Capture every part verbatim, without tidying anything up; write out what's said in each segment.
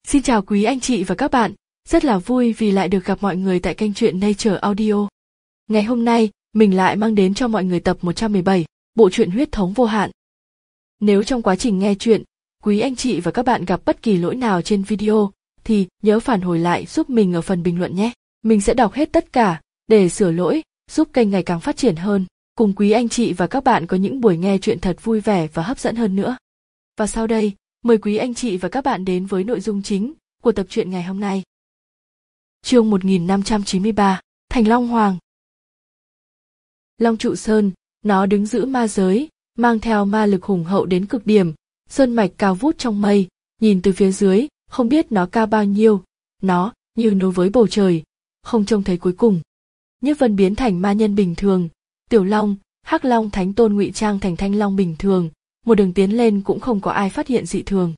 Xin chào quý anh chị và các bạn, rất là vui vì lại được gặp mọi người tại kênh truyện Nature Audio. Ngày hôm nay, mình lại mang đến cho mọi người tập một trăm mười bảy, bộ truyện Huyết thống vô hạn. Nếu trong quá trình nghe truyện, quý anh chị và các bạn gặp bất kỳ lỗi nào trên video, thì nhớ phản hồi lại giúp mình ở phần bình luận nhé. Mình sẽ đọc hết tất cả, để sửa lỗi, giúp kênh ngày càng phát triển hơn, cùng quý anh chị và các bạn có những buổi nghe truyện thật vui vẻ và hấp dẫn hơn nữa. Và sau đây, mời quý anh chị và các bạn đến với nội dung chính của tập truyện ngày hôm nay. Chương một nghìn năm trăm chín mươi ba, Thành Long Hoàng. Long Trụ Sơn, nó đứng giữ ma giới, mang theo ma lực hùng hậu đến cực điểm, sơn mạch cao vút trong mây, nhìn từ phía dưới, không biết nó cao bao nhiêu, nó như nối với bầu trời, không trông thấy cuối cùng. Nhiếp Vân biến thành ma nhân bình thường, Tiểu Long, Hắc Long Thánh Tôn ngụy trang thành Thanh Long bình thường, một đường tiến lên cũng không có ai phát hiện dị thường.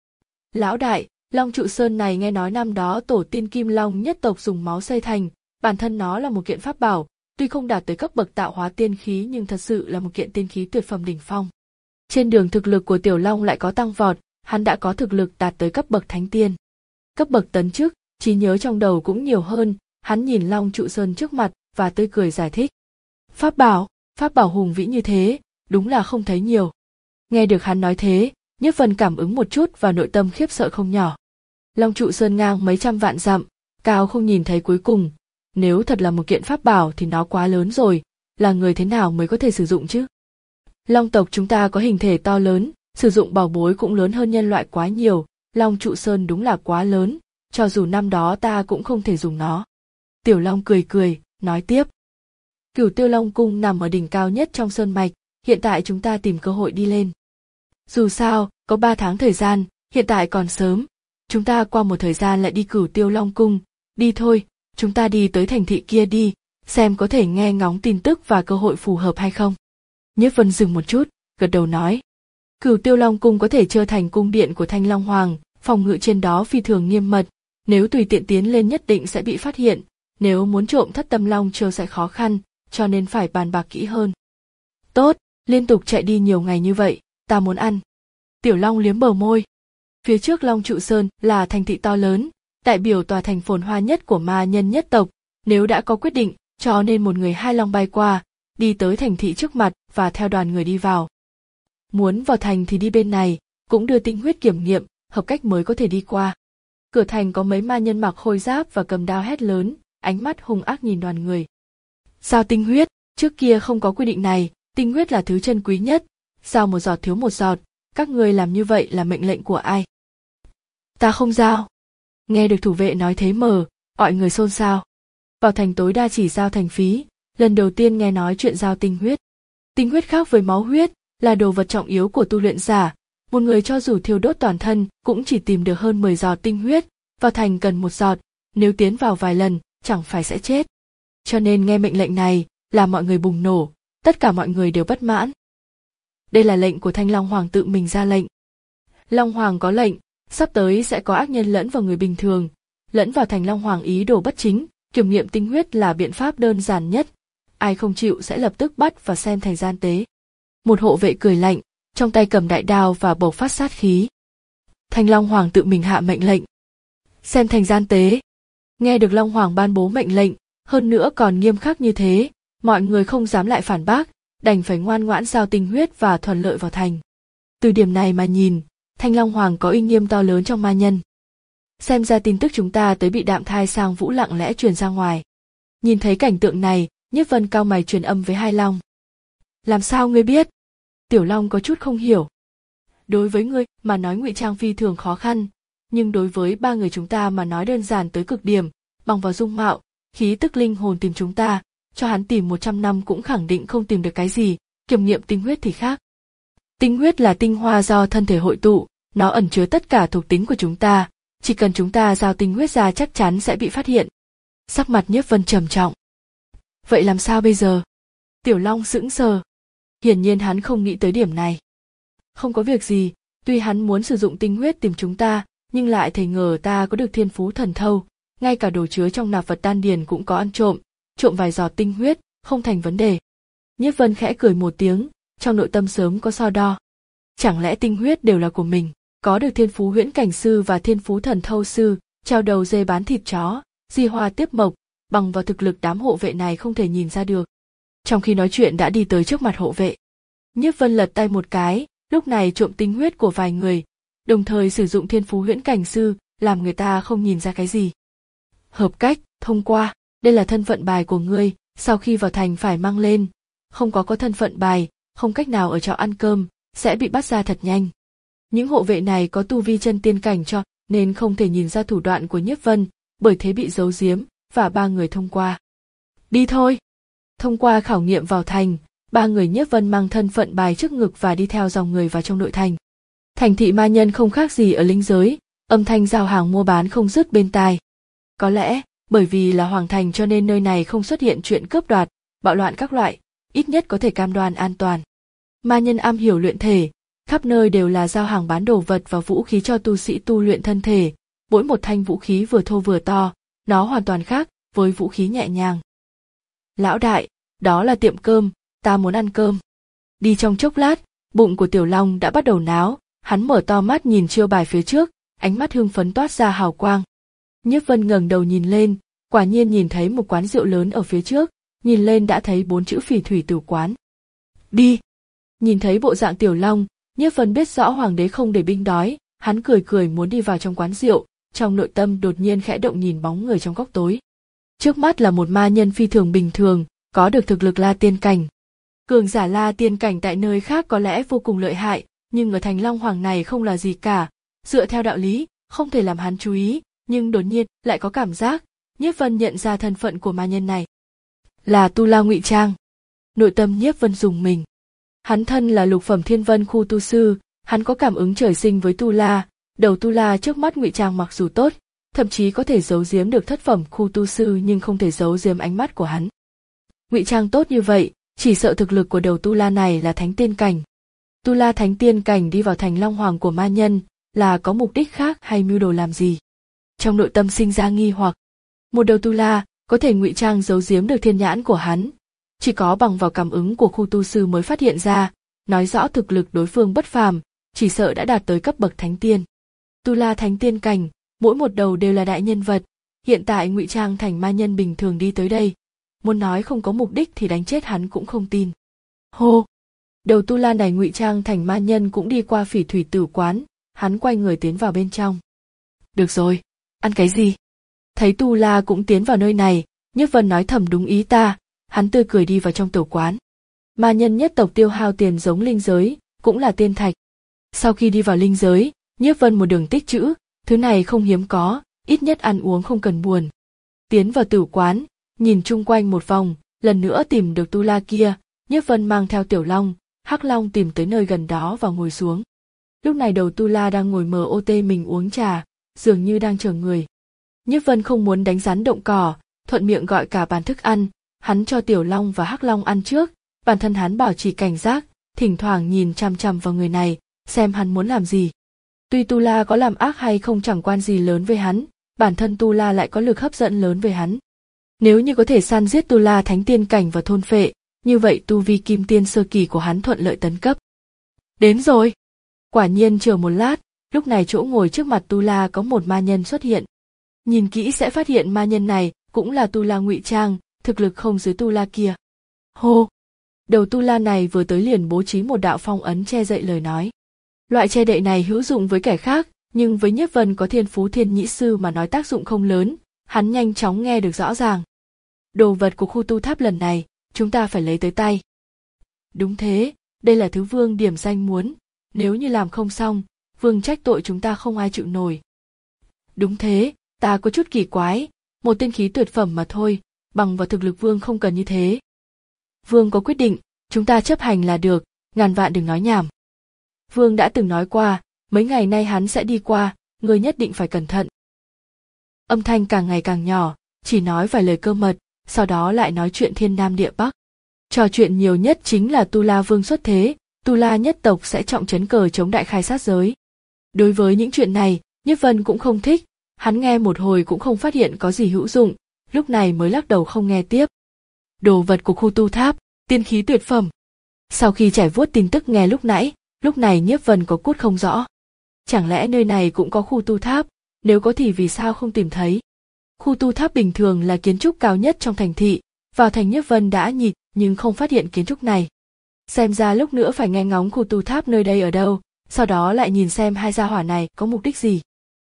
Lão đại, Long Trụ Sơn này nghe nói năm đó tổ tiên Kim Long nhất tộc dùng máu xây thành, bản thân nó là một kiện pháp bảo, tuy không đạt tới cấp bậc tạo hóa tiên khí nhưng thật sự là một kiện tiên khí tuyệt phẩm đỉnh phong. Trên đường thực lực của Tiểu Long lại có tăng vọt, hắn đã có thực lực đạt tới cấp bậc thánh tiên. Cấp bậc tấn chức, trí nhớ trong đầu cũng nhiều hơn, hắn nhìn Long Trụ Sơn trước mặt và tươi cười giải thích. Pháp bảo, pháp bảo hùng vĩ như thế, đúng là không thấy nhiều. Nghe được hắn nói thế, Nhiếp Vân cảm ứng một chút và nội tâm khiếp sợ không nhỏ. Long Trụ Sơn ngang mấy trăm vạn dặm, cao không nhìn thấy cuối cùng. Nếu thật là một kiện pháp bảo thì nó quá lớn rồi, là người thế nào mới có thể sử dụng chứ? Long tộc chúng ta có hình thể to lớn, sử dụng bảo bối cũng lớn hơn nhân loại quá nhiều, Long Trụ Sơn đúng là quá lớn, cho dù năm đó ta cũng không thể dùng nó. Tiểu Long cười cười, nói tiếp. Cửu Tiêu Long Cung nằm ở đỉnh cao nhất trong sơn mạch, hiện tại chúng ta tìm cơ hội đi lên. Dù sao, có ba tháng thời gian, hiện tại còn sớm. Chúng ta qua một thời gian lại đi Cửu Tiêu Long Cung. Đi thôi, chúng ta đi tới thành thị kia đi, xem có thể nghe ngóng tin tức và cơ hội phù hợp hay không. Nhiếp Vân dừng một chút, gật đầu nói. Cửu Tiêu Long Cung có thể trở thành cung điện của Thanh Long Hoàng, phòng ngự trên đó phi thường nghiêm mật. Nếu tùy tiện tiến lên nhất định sẽ bị phát hiện. Nếu muốn trộm Thất Tâm Long Châu sẽ khó khăn, cho nên phải bàn bạc kỹ hơn. Tốt, liên tục chạy đi nhiều ngày như vậy, ta muốn ăn. Tiểu Long liếm bờ môi. Phía trước Long Trụ Sơn là thành thị to lớn, đại biểu tòa thành phồn hoa nhất của ma nhân nhất tộc, nếu đã có quyết định, cho nên một người hai long bay qua, đi tới thành thị trước mặt và theo đoàn người đi vào. Muốn vào thành thì đi bên này, cũng đưa tinh huyết kiểm nghiệm, hợp cách mới có thể đi qua. Cửa thành có mấy ma nhân mặc khôi giáp và cầm đao hét lớn, ánh mắt hung ác nhìn đoàn người. Giao tinh huyết, trước kia không có quy định này, tinh huyết là thứ chân quý nhất, giao một giọt thiếu một giọt, các người làm như vậy là mệnh lệnh của ai? Ta không giao. Nghe được thủ vệ nói thế mờ, mọi người xôn xao. Vào thành tối đa chỉ giao thành phí, lần đầu tiên nghe nói chuyện giao tinh huyết. Tinh huyết khác với máu huyết, là đồ vật trọng yếu của tu luyện giả, một người cho dù thiêu đốt toàn thân cũng chỉ tìm được hơn mười giọt tinh huyết, vào thành cần một giọt, nếu tiến vào vài lần, chẳng phải sẽ chết. Cho nên nghe mệnh lệnh này, là mọi người bùng nổ, tất cả mọi người đều bất mãn. Đây là lệnh của Thanh Long Hoàng tự mình ra lệnh. Long Hoàng có lệnh, sắp tới sẽ có ác nhân lẫn vào người bình thường, lẫn vào thành Long Hoàng ý đồ bất chính, kiểm nghiệm tinh huyết là biện pháp đơn giản nhất, ai không chịu sẽ lập tức bắt và xem thành gian tế. Một hộ vệ cười lạnh, trong tay cầm đại đao và bộc phát sát khí. Thanh Long Hoàng tự mình hạ mệnh lệnh. Xem thành gian tế. Nghe được Long Hoàng ban bố mệnh lệnh, hơn nữa còn nghiêm khắc như thế, mọi người không dám lại phản bác, đành phải ngoan ngoãn giao tinh huyết và thuận lợi vào thành. Từ điểm này mà nhìn, Thanh Long Hoàng có uy nghiêm to lớn trong ma nhân. Xem ra tin tức chúng ta tới bị Đạm Thai Sang Vũ lặng lẽ truyền ra ngoài. Nhìn thấy cảnh tượng này, Nhiếp Vân cau mày truyền âm với Hai Long. Làm sao ngươi biết? Tiểu Long có chút không hiểu. Đối với ngươi mà nói ngụy trang phi thường khó khăn, nhưng đối với ba người chúng ta mà nói đơn giản tới cực điểm, bằng vào dung mạo, khí tức linh hồn tìm chúng ta, cho hắn tìm một trăm năm cũng khẳng định không tìm được cái gì, kiểm nghiệm tinh huyết thì khác. Tinh huyết là tinh hoa do thân thể hội tụ, nó ẩn chứa tất cả thuộc tính của chúng ta, chỉ cần chúng ta giao tinh huyết ra chắc chắn sẽ bị phát hiện. Sắc mặt Nhiếp Vân trầm trọng. Vậy làm sao bây giờ? Tiểu Long sững sờ. Hiển nhiên hắn không nghĩ tới điểm này. Không có việc gì, tuy hắn muốn sử dụng tinh huyết tìm chúng ta, nhưng lại thề ngờ ta có được thiên phú thần thâu, ngay cả đồ chứa trong nạp vật đan điền cũng có ăn trộm, trộm vài giọt tinh huyết, không thành vấn đề. Nhiếp Vân khẽ cười một tiếng, trong nội tâm sớm có so đo. Chẳng lẽ tinh huyết đều là của mình, có được thiên phú huyễn cảnh sư và thiên phú thần thâu sư, treo đầu dê bán thịt chó, di hoa tiếp mộc, bằng vào thực lực đám hộ vệ này không thể nhìn ra được. Trong khi nói chuyện đã đi tới trước mặt hộ vệ. Nhiếp Vân lật tay một cái, lúc này trộm tinh huyết của vài người, đồng thời sử dụng thiên phú huyễn cảnh sư, làm người ta không nhìn ra cái gì. Hợp cách, thông qua, đây là thân phận bài của ngươi, sau khi vào thành phải mang lên, không có có thân phận bài, không cách nào ở trọ ăn cơm, sẽ bị bắt ra thật nhanh. Những hộ vệ này có tu vi chân tiên cảnh cho, nên không thể nhìn ra thủ đoạn của Nhiếp Vân, bởi thế bị giấu giếm, và ba người thông qua. Đi thôi! Thông qua khảo nghiệm vào thành, ba người Nhiếp Vân mang thân phận bài trước ngực và đi theo dòng người vào trong nội thành. Thành thị ma nhân không khác gì ở linh giới, âm thanh giao hàng mua bán không dứt bên tai. Có lẽ, bởi vì là hoàng thành cho nên nơi này không xuất hiện chuyện cướp đoạt, bạo loạn các loại, ít nhất có thể cam đoan an toàn. Ma nhân am hiểu luyện thể, khắp nơi đều là giao hàng bán đồ vật và vũ khí cho tu sĩ tu luyện thân thể, mỗi một thanh vũ khí vừa thô vừa to, nó hoàn toàn khác với vũ khí nhẹ nhàng. Lão đại, đó là tiệm cơm, ta muốn ăn cơm. Đi trong chốc lát, bụng của Tiểu Long đã bắt đầu náo, hắn mở to mắt nhìn chiêu bài phía trước, ánh mắt hưng phấn toát ra hào quang. Nhiếp Vân ngẩng đầu nhìn lên, quả nhiên nhìn thấy một quán rượu lớn ở phía trước, nhìn lên đã thấy bốn chữ Phỉ Thủy Tử Quán. Đi! Nhìn thấy bộ dạng Tiểu Long, Nhiếp Vân biết rõ hoàng đế không để binh đói, hắn cười cười muốn đi vào trong quán rượu, trong nội tâm đột nhiên khẽ động nhìn bóng người trong góc tối. Trước mắt là một ma nhân phi thường bình thường, có được thực lực La Tiên cảnh. Cường giả La Tiên cảnh tại nơi khác có lẽ vô cùng lợi hại, nhưng ở thành Long Hoàng này không là gì cả, dựa theo đạo lý, không thể làm hắn chú ý, nhưng đột nhiên lại có cảm giác, Nhiếp Vân nhận ra thân phận của ma nhân này. Là Tu La ngụy trang. Nội tâm Nhiếp Vân rùng mình. Hắn thân là lục phẩm thiên vân khu tu sư, hắn có cảm ứng trời sinh với Tu La, đầu Tu La trước mắt ngụy trang mặc dù tốt, thậm chí có thể giấu giếm được thất phẩm khu tu sư nhưng không thể giấu giếm ánh mắt của hắn. Ngụy trang tốt như vậy, chỉ sợ thực lực của đầu Tu La này là thánh tiên cảnh. Tu La thánh tiên cảnh đi vào thành Long Hoàng của ma nhân, là có mục đích khác hay mưu đồ làm gì? Trong nội tâm sinh ra nghi hoặc, một đầu Tu La có thể ngụy trang giấu giếm được thiên nhãn của hắn, chỉ có bằng vào cảm ứng của khu tu sư mới phát hiện ra, nói rõ thực lực đối phương bất phàm, chỉ sợ đã đạt tới cấp bậc thánh tiên. Tu La thánh tiên cảnh, mỗi một đầu đều là đại nhân vật, hiện tại ngụy trang thành ma nhân bình thường đi tới đây, muốn nói không có mục đích thì đánh chết hắn cũng không tin. Hô! Đầu Tu La này ngụy trang thành ma nhân cũng đi qua Phỉ Thủy Tử Quán, hắn quay người tiến vào bên trong. Được rồi, ăn cái gì? Thấy Tu La cũng tiến vào nơi này, Nhiếp Vân nói thầm đúng ý ta, hắn tươi cười đi vào trong tiểu quán. Ma nhân nhất tộc tiêu hao tiền giống linh giới, cũng là tiên thạch. Sau khi đi vào linh giới, Nhiếp Vân một đường tích trữ, thứ này không hiếm có, ít nhất ăn uống không cần buồn. Tiến vào tiểu quán, nhìn chung quanh một vòng, lần nữa tìm được Tu La kia, Nhiếp Vân mang theo Tiểu Long, Hắc Long tìm tới nơi gần đó và ngồi xuống. Lúc này đầu Tu La đang ngồi mờ ô tê mình uống trà, dường như đang chờ người. Nhiếp Vân không muốn đánh rắn động cỏ, thuận miệng gọi cả bàn thức ăn, hắn cho Tiểu Long và Hắc Long ăn trước, bản thân hắn bảo trì cảnh giác, thỉnh thoảng nhìn chằm chằm vào người này, xem hắn muốn làm gì. Tuy Tu La có làm ác hay không chẳng quan gì lớn với hắn, bản thân Tu La lại có lực hấp dẫn lớn với hắn. Nếu như có thể săn giết Tu La thánh tiên cảnh và thôn phệ, như vậy tu vi kim tiên sơ kỳ của hắn thuận lợi tấn cấp. Đến rồi! Quả nhiên chờ một lát, lúc này chỗ ngồi trước mặt Tu La có một ma nhân xuất hiện. Nhìn kỹ sẽ phát hiện ma nhân này cũng là Tu La ngụy trang, thực lực không dưới Tu La kia. Hô! Đầu Tu La này vừa tới liền bố trí một đạo phong ấn che đậy lời nói. Loại che đậy này hữu dụng với kẻ khác, nhưng với Nhiếp Vân có thiên phú thiên nhĩ sư mà nói tác dụng không lớn, hắn nhanh chóng nghe được rõ ràng. Đồ vật của khu tu tháp lần này, chúng ta phải lấy tới tay. Đúng thế, đây là thứ Vương điểm danh muốn, nếu như làm không xong, Vương trách tội chúng ta không ai chịu nổi. Đúng thế, ta có chút kỳ quái, một tiên khí tuyệt phẩm mà thôi, bằng vào thực lực Vương không cần như thế. Vương có quyết định, chúng ta chấp hành là được, ngàn vạn đừng nói nhảm. Vương đã từng nói qua, mấy ngày nay hắn sẽ đi qua, ngươi nhất định phải cẩn thận. Âm thanh càng ngày càng nhỏ, chỉ nói vài lời cơ mật, sau đó lại nói chuyện thiên nam địa bắc. Trò chuyện nhiều nhất chính là Tu La Vương xuất thế, Tu La nhất tộc sẽ trọng trấn cờ chống đại khai sát giới. Đối với những chuyện này, Nhiếp Vân cũng không thích, hắn nghe một hồi cũng không phát hiện có gì hữu dụng, lúc này mới lắc đầu không nghe tiếp. Đồ vật của khu tu tháp, tiên khí tuyệt phẩm. Sau khi trải vuốt tin tức nghe lúc nãy, lúc này Nhiếp Vân có cút không rõ. Chẳng lẽ nơi này cũng có khu tu tháp, nếu có thì vì sao không tìm thấy? Khu tu tháp bình thường là kiến trúc cao nhất trong thành thị, vào thành Nhiếp Vân đã nhìn nhưng không phát hiện kiến trúc này. Xem ra lúc nữa phải nghe ngóng khu tu tháp nơi đây ở đâu, sau đó lại nhìn xem hai gia hỏa này có mục đích gì.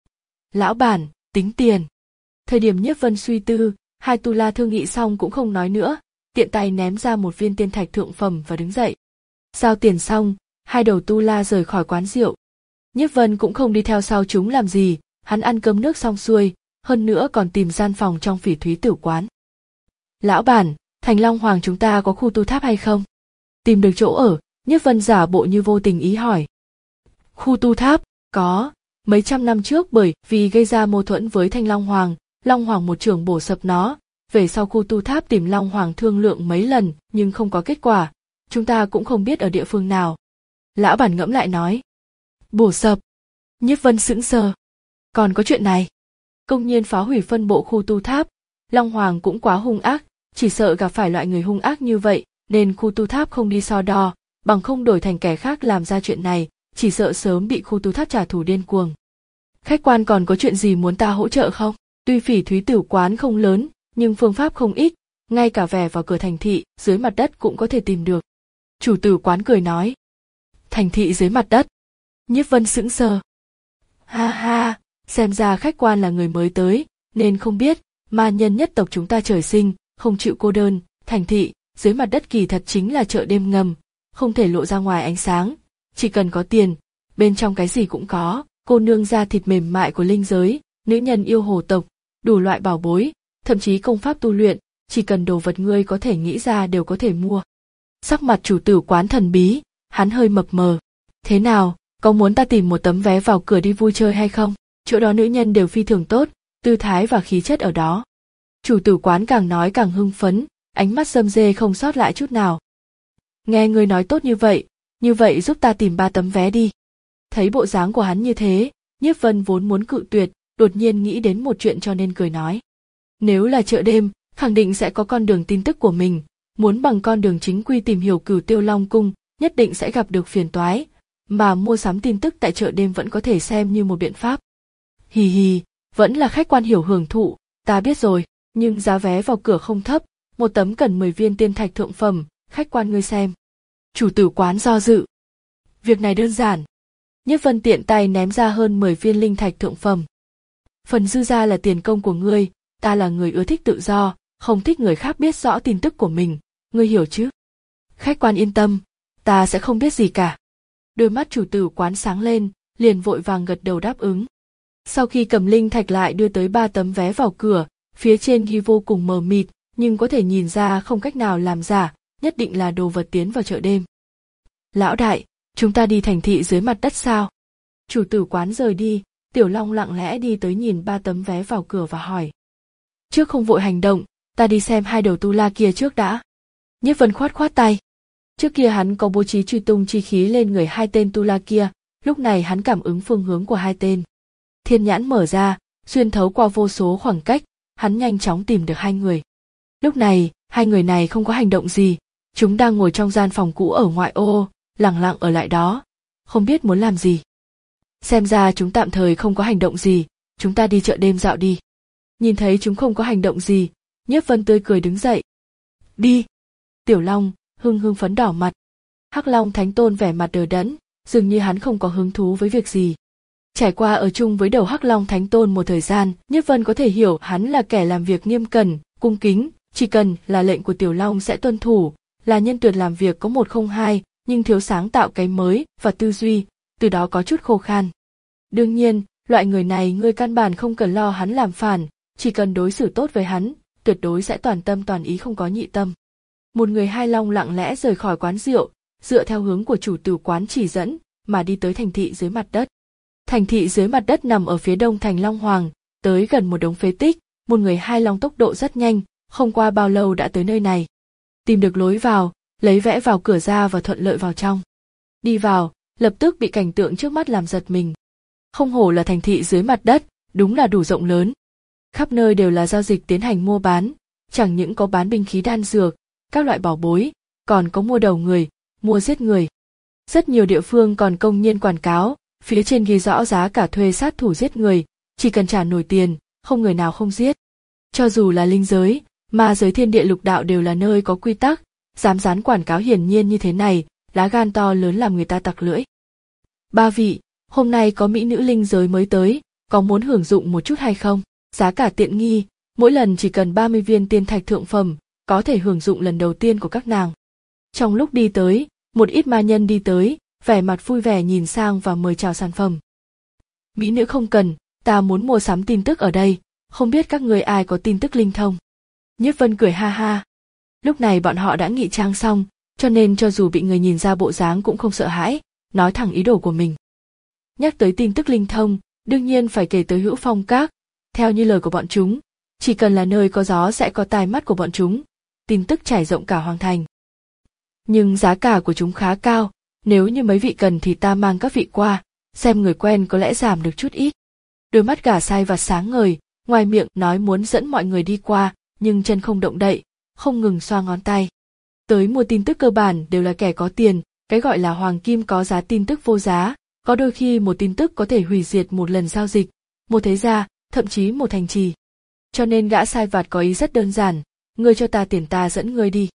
Lão bản, tính tiền. Thời điểm Nhiếp Vân suy tư, hai tu la thương nghị xong cũng không nói nữa, tiện tay ném ra một viên tiên thạch thượng phẩm và đứng dậy. Giao tiền xong, hai đầu tu la rời khỏi quán rượu. Nhiếp Vân cũng không đi theo sau chúng làm gì, hắn ăn cơm nước xong xuôi, hơn nữa còn tìm gian phòng trong Phỉ Thúy Tử quán. Lão bản, thành Long Hoàng chúng ta có khu tu tháp hay không? Tìm được chỗ ở, Nhiếp Vân giả bộ như vô tình ý hỏi. Khu tu tháp, có, mấy trăm năm trước bởi vì gây ra mâu thuẫn với Thanh Long Hoàng, Long Hoàng một trưởng bổ sập nó, về sau khu tu tháp tìm Long Hoàng thương lượng mấy lần nhưng không có kết quả, chúng ta cũng không biết ở địa phương nào. Lão bản ngẫm lại nói. Bổ sập. Nhiếp Vân sững sờ. Còn có chuyện này. Công nhiên phá hủy phân bộ khu tu tháp, Long Hoàng cũng quá hung ác, chỉ sợ gặp phải loại người hung ác như vậy, nên khu tu tháp không đi so đo, bằng không đổi thành kẻ khác làm ra chuyện này, chỉ sợ sớm bị khu tu tháp trả thù điên cuồng. Khách quan còn có chuyện gì muốn ta hỗ trợ không? Tuy Phỉ Thúy Tử quán không lớn, nhưng phương pháp không ít, ngay cả vẻ vào cửa thành thị, dưới mặt đất cũng có thể tìm được. Chủ tử quán cười nói. Thành thị dưới mặt đất. Nhiếp Vân sững sờ. Ha ha, xem ra khách quan là người mới tới, nên không biết, ma nhân nhất tộc chúng ta trời sinh, không chịu cô đơn, thành thị, dưới mặt đất kỳ thật chính là chợ đêm ngầm, không thể lộ ra ngoài ánh sáng, chỉ cần có tiền, bên trong cái gì cũng có, cô nương da thịt mềm mại của linh giới, nữ nhân yêu hồ tộc, đủ loại bảo bối, thậm chí công pháp tu luyện, chỉ cần đồ vật ngươi có thể nghĩ ra đều có thể mua. Sắc mặt chủ tử quán thần bí, hắn hơi mập mờ. Thế nào, có muốn ta tìm một tấm vé vào cửa đi vui chơi hay không? Chỗ đó nữ nhân đều phi thường tốt, tư thái và khí chất ở đó. Chủ tử quán càng nói càng hưng phấn, ánh mắt râm rê không sót lại chút nào. Nghe ngươi nói tốt như vậy, như vậy giúp ta tìm ba tấm vé đi. Thấy bộ dáng của hắn như thế, Nhiếp Vân vốn muốn cự tuyệt, đột nhiên nghĩ đến một chuyện cho nên cười nói. Nếu là chợ đêm, khẳng định sẽ có con đường tin tức của mình, muốn bằng con đường chính quy tìm hiểu Cửu Tiêu Long Cung, nhất định sẽ gặp được phiền toái, mà mua sắm tin tức tại chợ đêm vẫn có thể xem như một biện pháp. Hì hì, vẫn là khách quan hiểu hưởng thụ, ta biết rồi, nhưng giá vé vào cửa không thấp, một tấm cần mười viên tiên thạch thượng phẩm, khách quan ngươi xem. Chủ tử quán do dự. Việc này đơn giản. Nhiếp Vân tiện tay ném ra hơn mười viên linh thạch thượng phẩm. Phần dư ra là tiền công của ngươi, ta là người ưa thích tự do, không thích người khác biết rõ tin tức của mình, ngươi hiểu chứ? Khách quan yên tâm, ta sẽ không biết gì cả. Đôi mắt chủ tử quán sáng lên, liền vội vàng gật đầu đáp ứng. Sau khi cầm linh thạch lại đưa tới ba tấm vé vào cửa, phía trên ghi vô cùng mờ mịt, nhưng có thể nhìn ra không cách nào làm giả, nhất định là đồ vật tiến vào chợ đêm. Lão đại, chúng ta đi thành thị dưới mặt đất sao? Chủ tử quán rời đi, Tiểu Long lặng lẽ đi tới nhìn ba tấm vé vào cửa và hỏi. Trước không vội hành động, ta đi xem hai đầu tu la kia trước đã. Nhiếp Vân khoát khoát tay. Trước kia hắn có bố trí truy tung chi khí lên người hai tên tu la kia, lúc này hắn cảm ứng phương hướng của hai tên. Thiên nhãn mở ra, xuyên thấu qua vô số khoảng cách, hắn nhanh chóng tìm được hai người. Lúc này, hai người này không có hành động gì, chúng đang ngồi trong gian phòng cũ ở ngoại ô, lặng lặng ở lại đó, không biết muốn làm gì. Xem ra chúng tạm thời không có hành động gì, chúng ta đi chợ đêm dạo đi. Nhìn thấy chúng không có hành động gì, Nhiếp Vân tươi cười đứng dậy. Đi. Tiểu Long hưng hưng phấn đỏ mặt. Hắc Long Thánh Tôn vẻ mặt đờ đẫn, dường như hắn không có hứng thú với việc gì. Trải qua ở chung với đầu Hắc Long Thánh Tôn một thời gian, Nhiếp Vân có thể hiểu hắn là kẻ làm việc nghiêm cẩn, cung kính, chỉ cần là lệnh của Tiểu Long sẽ tuân thủ, là nhân tuyệt làm việc có một không hai, nhưng thiếu sáng tạo cái mới và tư duy, từ đó có chút khô khan. Đương nhiên, loại người này ngươi căn bản không cần lo hắn làm phản, chỉ cần đối xử tốt với hắn, tuyệt đối sẽ toàn tâm toàn ý không có nhị tâm. Một người hai long lặng lẽ rời khỏi quán rượu, dựa theo hướng của chủ tử quán chỉ dẫn, mà đi tới thành thị dưới mặt đất. Thành thị dưới mặt đất nằm ở phía đông thành Long Hoàng, tới gần một đống phế tích, một người hai long tốc độ rất nhanh, không qua bao lâu đã tới nơi này. Tìm được lối vào, lấy vẽ vào cửa ra và thuận lợi vào trong. Đi vào, lập tức bị cảnh tượng trước mắt làm giật mình. Không hổ là thành thị dưới mặt đất, đúng là đủ rộng lớn. Khắp nơi đều là giao dịch tiến hành mua bán, chẳng những có bán binh khí đan dược, các loại bảo bối, còn có mua đầu người, mua giết người. Rất nhiều địa phương còn công nhiên quảng cáo, Phía trên ghi rõ giá cả thuê sát thủ giết người, chỉ cần trả nổi tiền, không người nào không giết. Cho dù là linh giới, ma giới thiên địa lục đạo đều là nơi có quy tắc, dám dán quảng cáo hiển nhiên như thế này, lá gan to lớn làm người ta tặc lưỡi. Ba vị, hôm nay có mỹ nữ linh giới mới tới, có muốn hưởng dụng một chút hay không? Giá cả tiện nghi, mỗi lần chỉ cần ba mươi viên tiên thạch thượng phẩm, có thể hưởng dụng lần đầu tiên của các nàng. Trong lúc đi tới, một ít ma nhân đi tới, vẻ mặt vui vẻ nhìn sang và mời chào sản phẩm. Mỹ nữ không cần, ta muốn mua sắm tin tức ở đây, không biết các người ai có tin tức linh thông. Nhiếp Vân cười ha ha. Lúc này bọn họ đã ngụy trang xong, cho nên cho dù bị người nhìn ra bộ dáng cũng không sợ hãi, nói thẳng ý đồ của mình. Nhắc tới tin tức linh thông, đương nhiên phải kể tới Hữu Phong Các. Theo như lời của bọn chúng, chỉ cần là nơi có gió sẽ có tai mắt của bọn chúng, tin tức trải rộng cả hoàng thành. Nhưng giá cả của chúng khá cao, nếu như mấy vị cần thì ta mang các vị qua, xem người quen có lẽ giảm được chút ít. Đôi mắt Gả Sai Vặt sáng ngời, ngoài miệng nói muốn dẫn mọi người đi qua, nhưng chân không động đậy, không ngừng xoa ngón tay. Tới mua tin tức cơ bản đều là kẻ có tiền, cái gọi là hoàng kim có giá tin tức vô giá, có đôi khi một tin tức có thể hủy diệt một lần giao dịch, một thế gia, thậm chí một thành trì. Cho nên Gã Sai Vặt có ý rất đơn giản, ngươi cho ta tiền ta dẫn ngươi đi.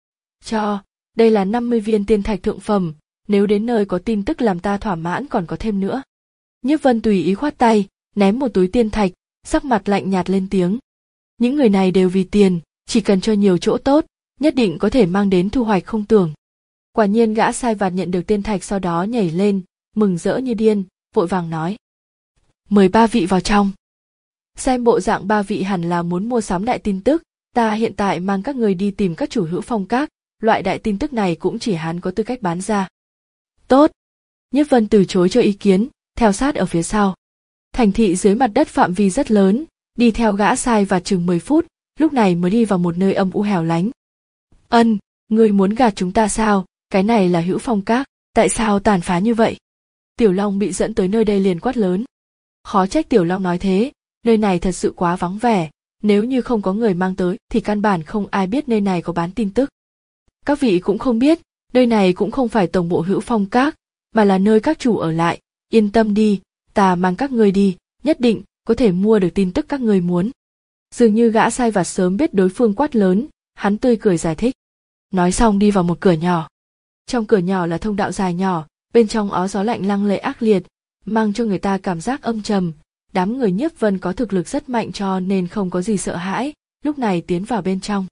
Cho, đây là năm mươi viên tiên thạch thượng phẩm, nếu đến nơi có tin tức làm ta thỏa mãn còn có thêm nữa. Nhiếp Vân tùy ý khoát tay, ném một túi tiên thạch, sắc mặt lạnh nhạt lên tiếng. Những người này đều vì tiền, chỉ cần cho nhiều chỗ tốt, nhất định có thể mang đến thu hoạch không tưởng. Quả nhiên Gã Sai Vặt nhận được tiên thạch sau đó nhảy lên, mừng rỡ như điên, vội vàng nói. Mời ba vị vào trong. Xem bộ dạng ba vị hẳn là muốn mua sắm đại tin tức, ta hiện tại mang các người đi tìm các chủ Hữu Phong Các, loại đại tin tức này cũng chỉ hắn có tư cách bán ra. Tốt. Nhiếp Vân từ chối cho ý kiến, theo sát ở phía sau. Thành thị dưới mặt đất phạm vi rất lớn, đi theo Gã Sai Vặt chừng mười phút, lúc này mới đi vào một nơi âm u hẻo lánh. Ân, ngươi muốn gạt chúng ta sao, cái này là Hữu Phong Các, tại sao tàn phá như vậy? Tiểu Long bị dẫn tới nơi đây liền quát lớn. Khó trách Tiểu Long nói thế, nơi này thật sự quá vắng vẻ, nếu như không có người mang tới thì căn bản không ai biết nơi này có bán tin tức. Các vị cũng không biết, nơi này cũng không phải tổng bộ Hữu Phong Các, mà là nơi các chủ ở lại, yên tâm đi, ta mang các ngươi đi, nhất định có thể mua được tin tức các ngươi muốn. Dường như Gã Sai Vặt sớm biết đối phương quát lớn, hắn tươi cười giải thích. Nói xong đi vào một cửa nhỏ. Trong cửa nhỏ là thông đạo dài nhỏ, bên trong ó gió lạnh lăng lệ ác liệt, mang cho người ta cảm giác âm trầm. Đám người Nhiếp Vân có thực lực rất mạnh cho nên không có gì sợ hãi, lúc này tiến vào bên trong.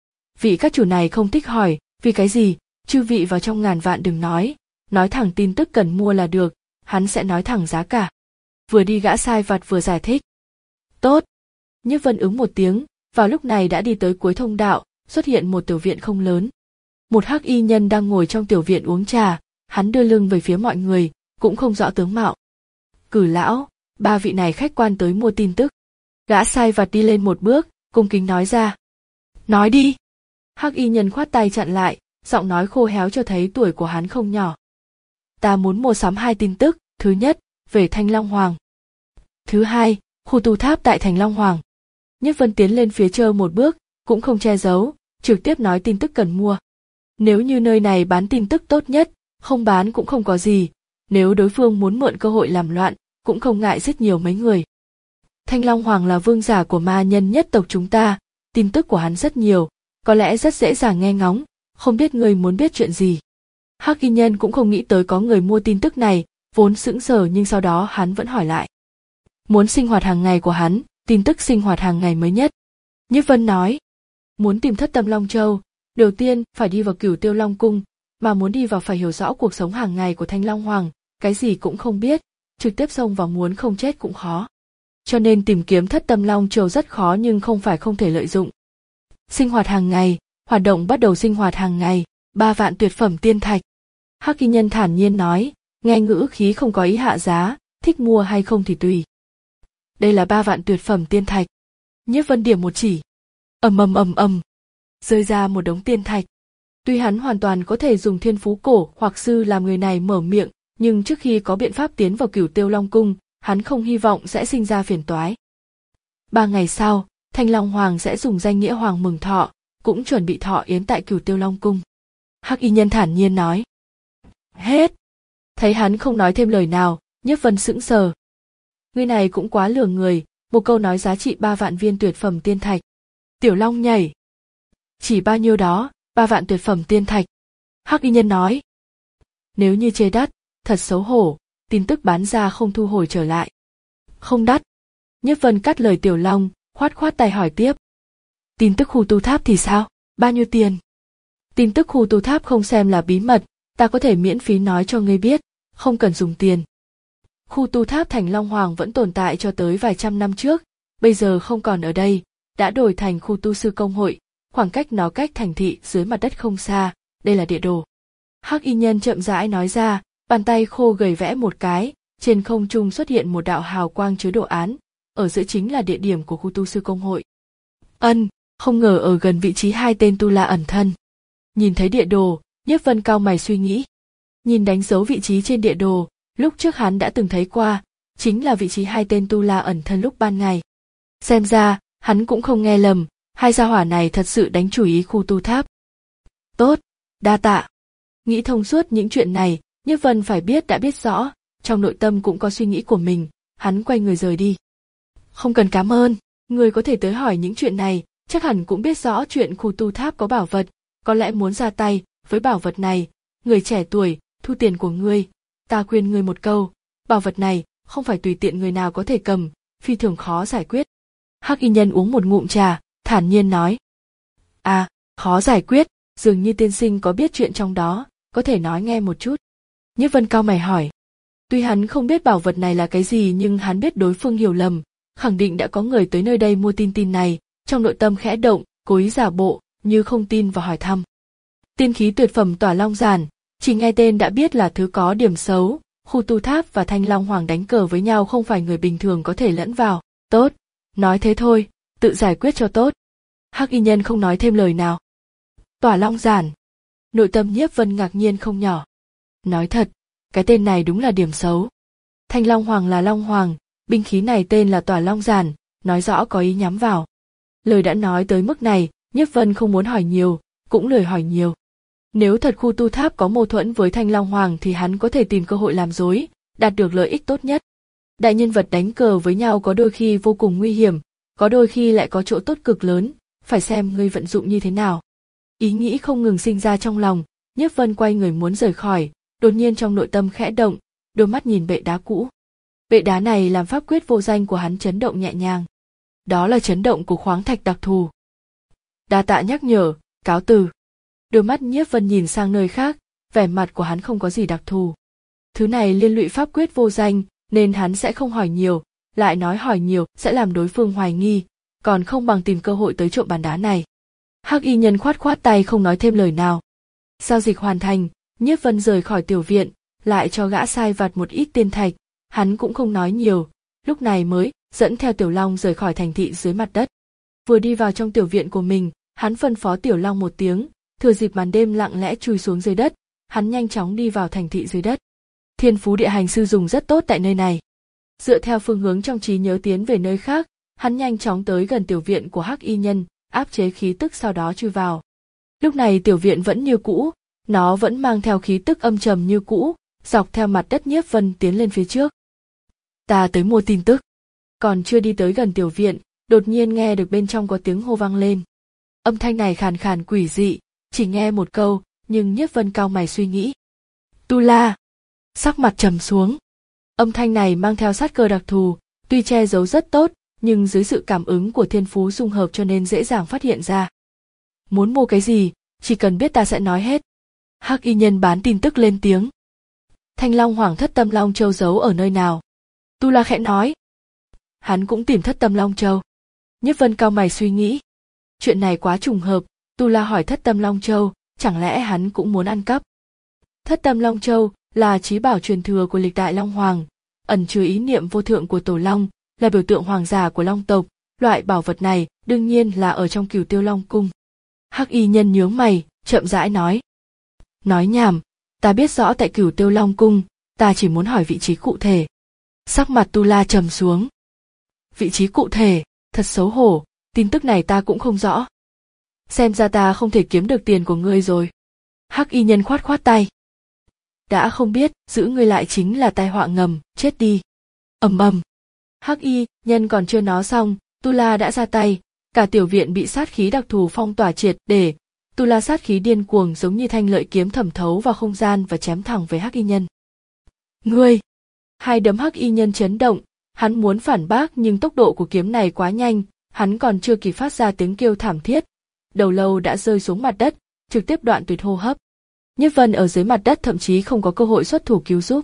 Vị các chủ này không thích hỏi, vì cái gì, chư vị vào trong ngàn vạn đừng nói, nói thẳng tin tức cần mua là được, hắn sẽ nói thẳng giá cả. Vừa đi Gã Sai Vặt vừa giải thích. Tốt. Nhiếp Vân ứng một tiếng, vào lúc này đã đi tới cuối thông đạo, xuất hiện một tiểu viện không lớn. Một hắc y nhân đang ngồi trong tiểu viện uống trà, hắn đưa lưng về phía mọi người, cũng không rõ tướng mạo. Cử lão, ba vị này khách quan tới mua tin tức. Gã Sai Vặt đi lên một bước, cung kính nói ra. Nói đi. Hắc y nhân khoát tay chặn lại, giọng nói khô héo cho thấy tuổi của hắn không nhỏ. Ta muốn mua sắm hai tin tức, thứ nhất, về Thanh Long Hoàng. Thứ hai, khu tu tháp tại thành Long Hoàng. Nhiếp Vân tiến lên phía trước một bước, cũng không che giấu, trực tiếp nói tin tức cần mua. Nếu như nơi này bán tin tức tốt nhất, không bán cũng không có gì, nếu đối phương muốn mượn cơ hội làm loạn, cũng không ngại giết nhiều mấy người. Thanh Long Hoàng là vương giả của ma nhân nhất tộc chúng ta, tin tức của hắn rất nhiều, có lẽ rất dễ dàng nghe ngóng, không biết người muốn biết chuyện gì. Hắc y nhân cũng không nghĩ tới có người mua tin tức này, vốn sững sờ nhưng sau đó hắn vẫn hỏi lại. Muốn sinh hoạt hàng ngày của hắn, tin tức sinh hoạt hàng ngày mới nhất. Nhiếp Vân nói, muốn tìm Thất Tâm Long Châu, đầu tiên phải đi vào Cửu Tiêu Long Cung, mà muốn đi vào phải hiểu rõ cuộc sống hàng ngày của Thanh Long Hoàng, cái gì cũng không biết, trực tiếp xông vào muốn không chết cũng khó. Cho nên tìm kiếm Thất Tâm Long Châu rất khó nhưng không phải không thể lợi dụng. Sinh hoạt hàng ngày, hoạt động bắt đầu sinh hoạt hàng ngày, ba vạn tuyệt phẩm tiên thạch. Hắc y nhân thản nhiên nói, nghe ngữ khí không có ý hạ giá, thích mua hay không thì tùy. Đây là ba vạn tuyệt phẩm tiên thạch. Nhiếp Vân điểm một chỉ. Ầm ầm ầm ầm, rơi ra một đống tiên thạch. Tuy hắn hoàn toàn có thể dùng thiên phú cổ hoặc sư làm người này mở miệng, nhưng trước khi có biện pháp tiến vào Cửu Tiêu Long Cung, hắn không hy vọng sẽ sinh ra phiền toái. Ba ngày sau, Thanh Long Hoàng sẽ dùng danh nghĩa Hoàng mừng thọ, cũng chuẩn bị thọ yến tại Cửu Tiêu Long Cung. Hắc y nhân thản nhiên nói. Hết. Thấy hắn không nói thêm lời nào, Nhiếp Vân sững sờ. Người này cũng quá lừa người, một câu nói giá trị ba vạn viên tuyệt phẩm tiên thạch. Tiểu Long nhảy. Chỉ bao nhiêu đó, ba vạn tuyệt phẩm tiên thạch. Hắc y nhân nói. Nếu như chê đắt, thật xấu hổ, tin tức bán ra không thu hồi trở lại. Không đắt. Nhiếp Vân cắt lời Tiểu Long, khoát khoát tay hỏi tiếp. Tin tức khu tu tháp thì sao, bao nhiêu tiền? Tin tức khu tu tháp không xem là bí mật, ta có thể miễn phí nói cho ngươi biết, không cần dùng tiền. Khu tu tháp Thành Long Hoàng vẫn tồn tại cho tới vài trăm năm trước, bây giờ không còn ở đây, đã đổi thành khu tu sư công hội, khoảng cách nó cách thành thị dưới mặt đất không xa, đây là địa đồ. Hắc y nhân chậm rãi nói ra, bàn tay khô gầy vẽ một cái, trên không trung xuất hiện một đạo hào quang chứa đồ án, ở giữa chính là địa điểm của khu tu sư công hội. Ân, không ngờ ở gần vị trí hai tên tu la ẩn thân. Nhìn thấy địa đồ, Nhiếp Vân cau mày suy nghĩ. Nhìn đánh dấu vị trí trên địa đồ, lúc trước hắn đã từng thấy qua, chính là vị trí hai tên tu la ẩn thân lúc ban ngày. Xem ra, hắn cũng không nghe lầm, hai gia hỏa này thật sự đánh chủ ý khu tu tháp. Tốt, đa tạ. Nghĩ thông suốt những chuyện này, Nhiếp Vân phải biết đã biết rõ, trong nội tâm cũng có suy nghĩ của mình, hắn quay người rời đi. Không cần cảm ơn, người có thể tới hỏi những chuyện này, chắc hẳn cũng biết rõ chuyện khu tu tháp có bảo vật, có lẽ muốn ra tay với bảo vật này. Người trẻ tuổi, thu tiền của ngươi, ta khuyên ngươi một câu, bảo vật này không phải tùy tiện người nào có thể cầm, phi thường khó giải quyết. Hắc y nhân uống một ngụm trà, thản nhiên nói. À, khó giải quyết, dường như tiên sinh có biết chuyện trong đó, có thể nói nghe một chút. Nhiếp Vân cau mày hỏi. Tuy hắn không biết bảo vật này là cái gì nhưng hắn biết đối phương hiểu lầm, khẳng định đã có người tới nơi đây mua tin tin này, trong nội tâm khẽ động, cố ý giả bộ, như không tin và hỏi thăm. Tiên khí tuyệt phẩm Tỏa Long Giản, chỉ nghe tên đã biết là thứ có điểm xấu, khu tu tháp và Thanh Long Hoàng đánh cờ với nhau không phải người bình thường có thể lẫn vào. Tốt, nói thế thôi, tự giải quyết cho tốt. Hắc y nhân không nói thêm lời nào. Tỏa Long Giản. Nội tâm Nhiếp Vân ngạc nhiên không nhỏ. Nói thật, cái tên này đúng là điểm xấu. Thanh Long Hoàng là Long Hoàng, binh khí này tên là Tỏa Long Giản, nói rõ có ý nhắm vào. Lời đã nói tới mức này, Nhiếp Vân không muốn hỏi nhiều, cũng lười hỏi nhiều. Nếu thật khu tu tháp có mâu thuẫn với Thanh Long Hoàng thì hắn có thể tìm cơ hội làm dối, đạt được lợi ích tốt nhất. Đại nhân vật đánh cờ với nhau có đôi khi vô cùng nguy hiểm, có đôi khi lại có chỗ tốt cực lớn, phải xem ngươi vận dụng như thế nào. Ý nghĩ không ngừng sinh ra trong lòng, Nhiếp Vân quay người muốn rời khỏi, đột nhiên trong nội tâm khẽ động, đôi mắt nhìn bệ đá cũ. Bệ đá này làm pháp quyết vô danh của hắn chấn động nhẹ nhàng. Đó là chấn động của khoáng thạch đặc thù. Đa tạ nhắc nhở, cáo từ. Đôi mắt Nhiếp Vân nhìn sang nơi khác, vẻ mặt của hắn không có gì đặc thù. Thứ này liên lụy pháp quyết vô danh, nên hắn sẽ không hỏi nhiều, lại nói hỏi nhiều sẽ làm đối phương hoài nghi, còn không bằng tìm cơ hội tới trộm bàn đá này. Hắc y nhân khoát khoát tay không nói thêm lời nào. Giao dịch hoàn thành, Nhiếp Vân rời khỏi tiểu viện, lại cho gã sai vặt một ít tiên thạch, hắn cũng không nói nhiều, lúc này mới dẫn theo Tiểu Long rời khỏi thành thị dưới mặt đất. Vừa đi vào trong tiểu viện của mình, hắn phân phó Tiểu Long một tiếng, thừa dịp màn đêm lặng lẽ chui xuống dưới đất, hắn nhanh chóng đi vào thành thị dưới đất. Thiên phú địa hành sư dùng rất tốt tại nơi này. Dựa theo phương hướng trong trí nhớ tiến về nơi khác, hắn nhanh chóng tới gần tiểu viện của Hắc y nhân, áp chế khí tức sau đó chui vào. Lúc này tiểu viện vẫn như cũ, nó vẫn mang theo khí tức âm trầm như cũ, dọc theo mặt đất Nhiếp Vân tiến lên phía trước. Ta tới mua tin tức. Còn chưa đi tới gần tiểu viện, đột nhiên nghe được bên trong có tiếng hô vang lên. Âm thanh này khàn khàn quỷ dị, chỉ nghe một câu, nhưng Nhiếp Vân cau mày suy nghĩ. Tu La. Sắc mặt trầm xuống. Âm thanh này mang theo sát cơ đặc thù, tuy che giấu rất tốt, nhưng dưới sự cảm ứng của thiên phú dung hợp cho nên dễ dàng phát hiện ra. Muốn mua cái gì, chỉ cần biết ta sẽ nói hết. Hắc y nhân bán tin tức lên tiếng. Thanh Long Hoàng thất tâm Long Châu giấu ở nơi nào? Tu La khẽ nói. Hắn cũng tìm thất tâm Long Châu. Nhiếp Vân cau mày suy nghĩ. Chuyện này quá trùng hợp, Tu La hỏi thất tâm Long Châu, chẳng lẽ hắn cũng muốn ăn cắp? Thất tâm Long Châu là chí bảo truyền thừa của lịch đại Long Hoàng, ẩn chứa ý niệm vô thượng của Tổ Long, là biểu tượng hoàng giả của Long tộc. Loại bảo vật này đương nhiên là ở trong Cửu Tiêu Long cung. Hắc y nhân nhướng mày, chậm rãi nói. Nói nhảm, ta biết rõ tại Cửu Tiêu Long cung, ta chỉ muốn hỏi vị trí cụ thể. Sắc mặt Tu La trầm xuống. Vị trí cụ thể, thật xấu hổ, tin tức này ta cũng không rõ. Xem ra ta không thể kiếm được tiền của ngươi rồi. Hắc y nhân khoát khoát tay. đã không biết giữ ngươi lại chính là tai họa ngầm, chết đi. Ầm ầm. Hắc y nhân còn chưa nói xong, Tu La đã ra tay, cả tiểu viện bị sát khí đặc thù phong tỏa triệt để. Tu La sát khí điên cuồng giống như thanh lợi kiếm thẩm thấu vào không gian và chém thẳng về hắc y nhân. Ngươi! Hai đấm hắc y nhân chấn động, hắn muốn phản bác nhưng tốc độ của kiếm này quá nhanh, hắn còn chưa kịp phát ra tiếng kêu thảm thiết, đầu lâu đã rơi xuống mặt đất, trực tiếp đoạn tuyệt hô hấp. Nhiếp Vân ở dưới mặt đất thậm chí không có cơ hội xuất thủ cứu giúp.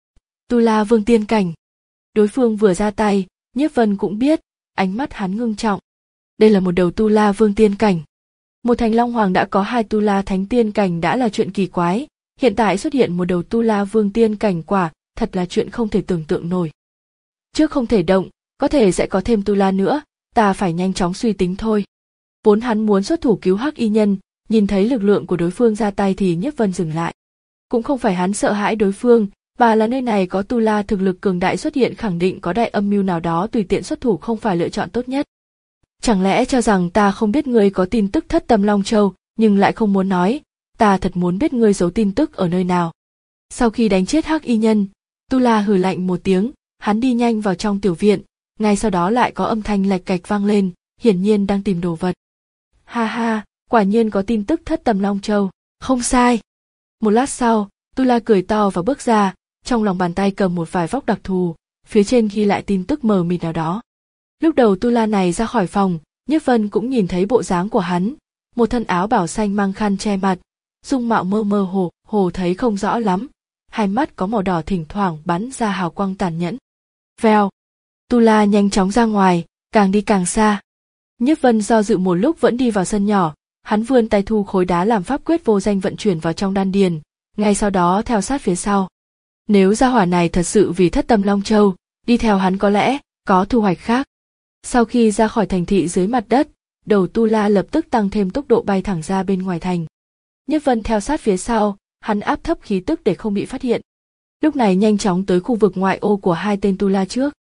Tu La Vương tiên cảnh. Đối phương vừa ra tay, Nhiếp Vân cũng biết, ánh mắt hắn ngưng trọng. Đây là một đầu Tu La Vương tiên cảnh. Một thành Long Hoàng đã có hai Tu La Thánh tiên cảnh đã là chuyện kỳ quái, hiện tại xuất hiện một đầu Tu La Vương tiên cảnh quả, thật là chuyện không thể tưởng tượng nổi. Trước không thể động, có thể sẽ có thêm Tu La nữa, ta phải nhanh chóng suy tính thôi. Vốn hắn muốn xuất thủ cứu hắc y nhân, nhìn thấy lực lượng của đối phương ra tay thì Nhiếp Vân dừng lại. Cũng không phải hắn sợ hãi đối phương, mà là nơi này có Tu La thực lực cường đại xuất hiện, khẳng định có đại âm mưu nào đó, tùy tiện xuất thủ không phải lựa chọn tốt nhất. Chẳng lẽ cho rằng ta không biết ngươi có tin tức Thất Tâm Long Châu, nhưng lại không muốn nói, ta thật muốn biết ngươi giấu tin tức ở nơi nào. Sau khi đánh chết hắc y nhân, Tu La hừ lạnh một tiếng, hắn đi nhanh vào trong tiểu viện, ngay sau đó lại có âm thanh lạch cạch vang lên, hiển nhiên đang tìm đồ vật. Ha ha, quả nhiên có tin tức Thất Tâm Long Châu, không sai. Một lát sau, Tu La cười to và bước ra, trong lòng bàn tay cầm một vài vóc đặc thù, phía trên ghi lại tin tức mờ mịt nào đó. Lúc đầu Tu La này ra khỏi phòng, Nhiếp Vân cũng nhìn thấy bộ dáng của hắn, một thân áo bảo xanh mang khăn che mặt, dung mạo mơ mơ hồ, hồ thấy không rõ lắm, hai mắt có màu đỏ thỉnh thoảng bắn ra hào quang tàn nhẫn. Vèo, Tu La nhanh chóng ra ngoài, càng đi càng xa. Nhiếp Vân do dự một lúc vẫn đi vào sân nhỏ, hắn vươn tay thu khối đá làm pháp quyết vô danh vận chuyển vào trong đan điền, ngay sau đó theo sát phía sau. Nếu gia hỏa này thật sự vì Thất Tâm Long Châu, đi theo hắn có lẽ có thu hoạch khác. Sau khi ra khỏi thành thị dưới mặt đất, đầu Tu La lập tức tăng thêm tốc độ bay thẳng ra bên ngoài thành. Nhiếp Vân theo sát phía sau, hắn áp thấp khí tức để không bị phát hiện. Lúc này nhanh chóng tới khu vực ngoại ô của hai tên Tu La trước.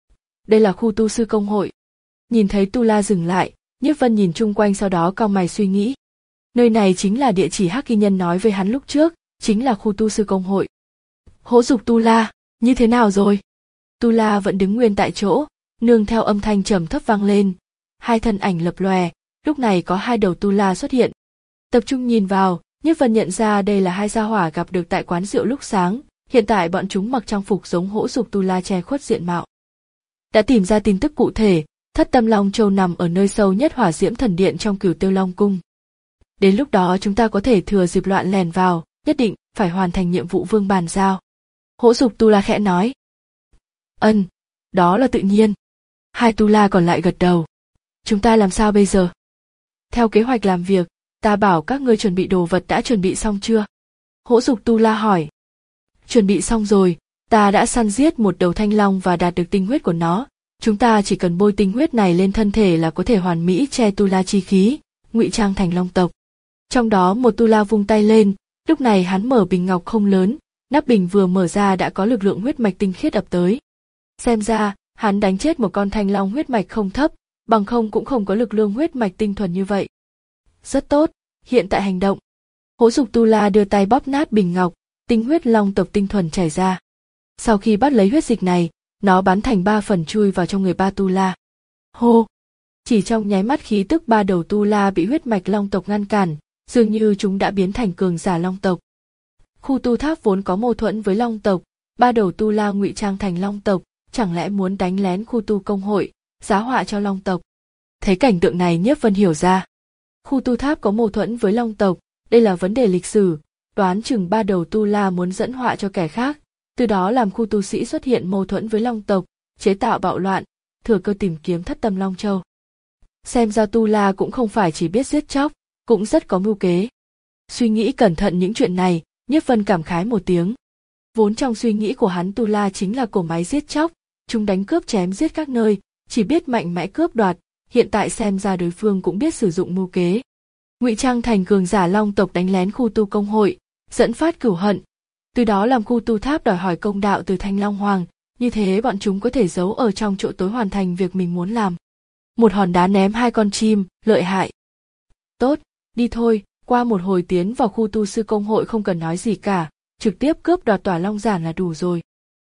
Đây là khu tu sư công hội. Nhìn thấy Tu La dừng lại, Nhiếp Vân nhìn chung quanh sau đó cau mày suy nghĩ. Nơi này chính là địa chỉ hắc y nhân nói với hắn lúc trước, chính là khu tu sư công hội. Hỗ dục Tu La, như thế nào rồi? Tu La vẫn đứng nguyên tại chỗ, nương theo âm thanh trầm thấp vang lên, hai thân ảnh lập lòe, lúc này có hai đầu Tu La xuất hiện. Tập trung nhìn vào, Nhiếp Vân nhận ra đây là hai gia hỏa gặp được tại quán rượu lúc sáng, hiện tại bọn chúng mặc trang phục giống hỗ dục Tu La che khuất diện mạo. Đã tìm ra tin tức cụ thể, Thất Tâm Long Châu nằm ở nơi sâu nhất Hỏa Diễm Thần Điện trong Cửu Tiêu Long Cung. Đến lúc đó chúng ta có thể thừa dịp loạn lèn vào, nhất định phải hoàn thành nhiệm vụ vương bàn giao. Hỗ dục Tu La khẽ nói. Ân, đó là tự nhiên. Hai Tu La còn lại gật đầu. Chúng ta làm sao bây giờ? Theo kế hoạch làm việc, ta bảo các ngươi chuẩn bị đồ vật đã chuẩn bị xong chưa? Hỗ dục Tu La hỏi. Chuẩn bị xong rồi, ta đã săn giết một đầu thanh long và đạt được tinh huyết của nó. Chúng ta chỉ cần bôi tinh huyết này lên thân thể là có thể hoàn mỹ che Tu La chi khí, ngụy trang thành long tộc. Trong đó một Tu La vung tay lên, lúc này hắn mở bình ngọc không lớn, nắp bình vừa mở ra đã có lực lượng huyết mạch tinh khiết ập tới. Xem ra, hắn đánh chết một con thanh long huyết mạch không thấp, bằng không cũng không có lực lượng huyết mạch tinh thuần như vậy. Rất tốt, hiện tại hành động. Hỗ dục Tu La đưa tay bóp nát bình ngọc, tinh huyết long tộc tinh thuần chảy ra. Sau khi bắt lấy huyết dịch này, nó bắn thành ba phần chui vào trong người ba Tu La. Hô! Chỉ trong nháy mắt khí tức ba đầu Tu La bị huyết mạch long tộc ngăn cản, dường như chúng đã biến thành cường giả long tộc. Khu tu tháp vốn có mâu thuẫn với long tộc, ba đầu Tu La ngụy trang thành long tộc, chẳng lẽ muốn đánh lén khu tu công hội, giá họa cho long tộc. Thấy cảnh tượng này Nhiếp Vân hiểu ra. Khu tu tháp có mâu thuẫn với long tộc, đây là vấn đề lịch sử, đoán chừng ba đầu Tu La muốn dẫn họa cho kẻ khác, từ đó làm khu tu sĩ xuất hiện mâu thuẫn với long tộc, chế tạo bạo loạn, thừa cơ tìm kiếm Thất Tâm Long Châu. Xem ra Tu La cũng không phải chỉ biết giết chóc, cũng rất có mưu kế. Suy nghĩ cẩn thận những chuyện này, Nhiếp Vân cảm khái một tiếng. Vốn trong suy nghĩ của hắn Tu La chính là cổ máy giết chóc, chúng đánh cướp chém giết các nơi, chỉ biết mạnh mẽ cướp đoạt, hiện tại xem ra đối phương cũng biết sử dụng mưu kế. Ngụy trang thành cường giả long tộc đánh lén khu tu công hội, dẫn phát cửu hận, từ đó làm khu tu tháp đòi hỏi công đạo từ Thanh Long Hoàng, như thế bọn chúng có thể giấu ở trong chỗ tối hoàn thành việc mình muốn làm. Một hòn đá ném hai con chim, lợi hại. Tốt, đi thôi, qua một hồi tiến vào khu tu sư công hội không cần nói gì cả, trực tiếp cướp đoạt tỏa long giản là đủ rồi.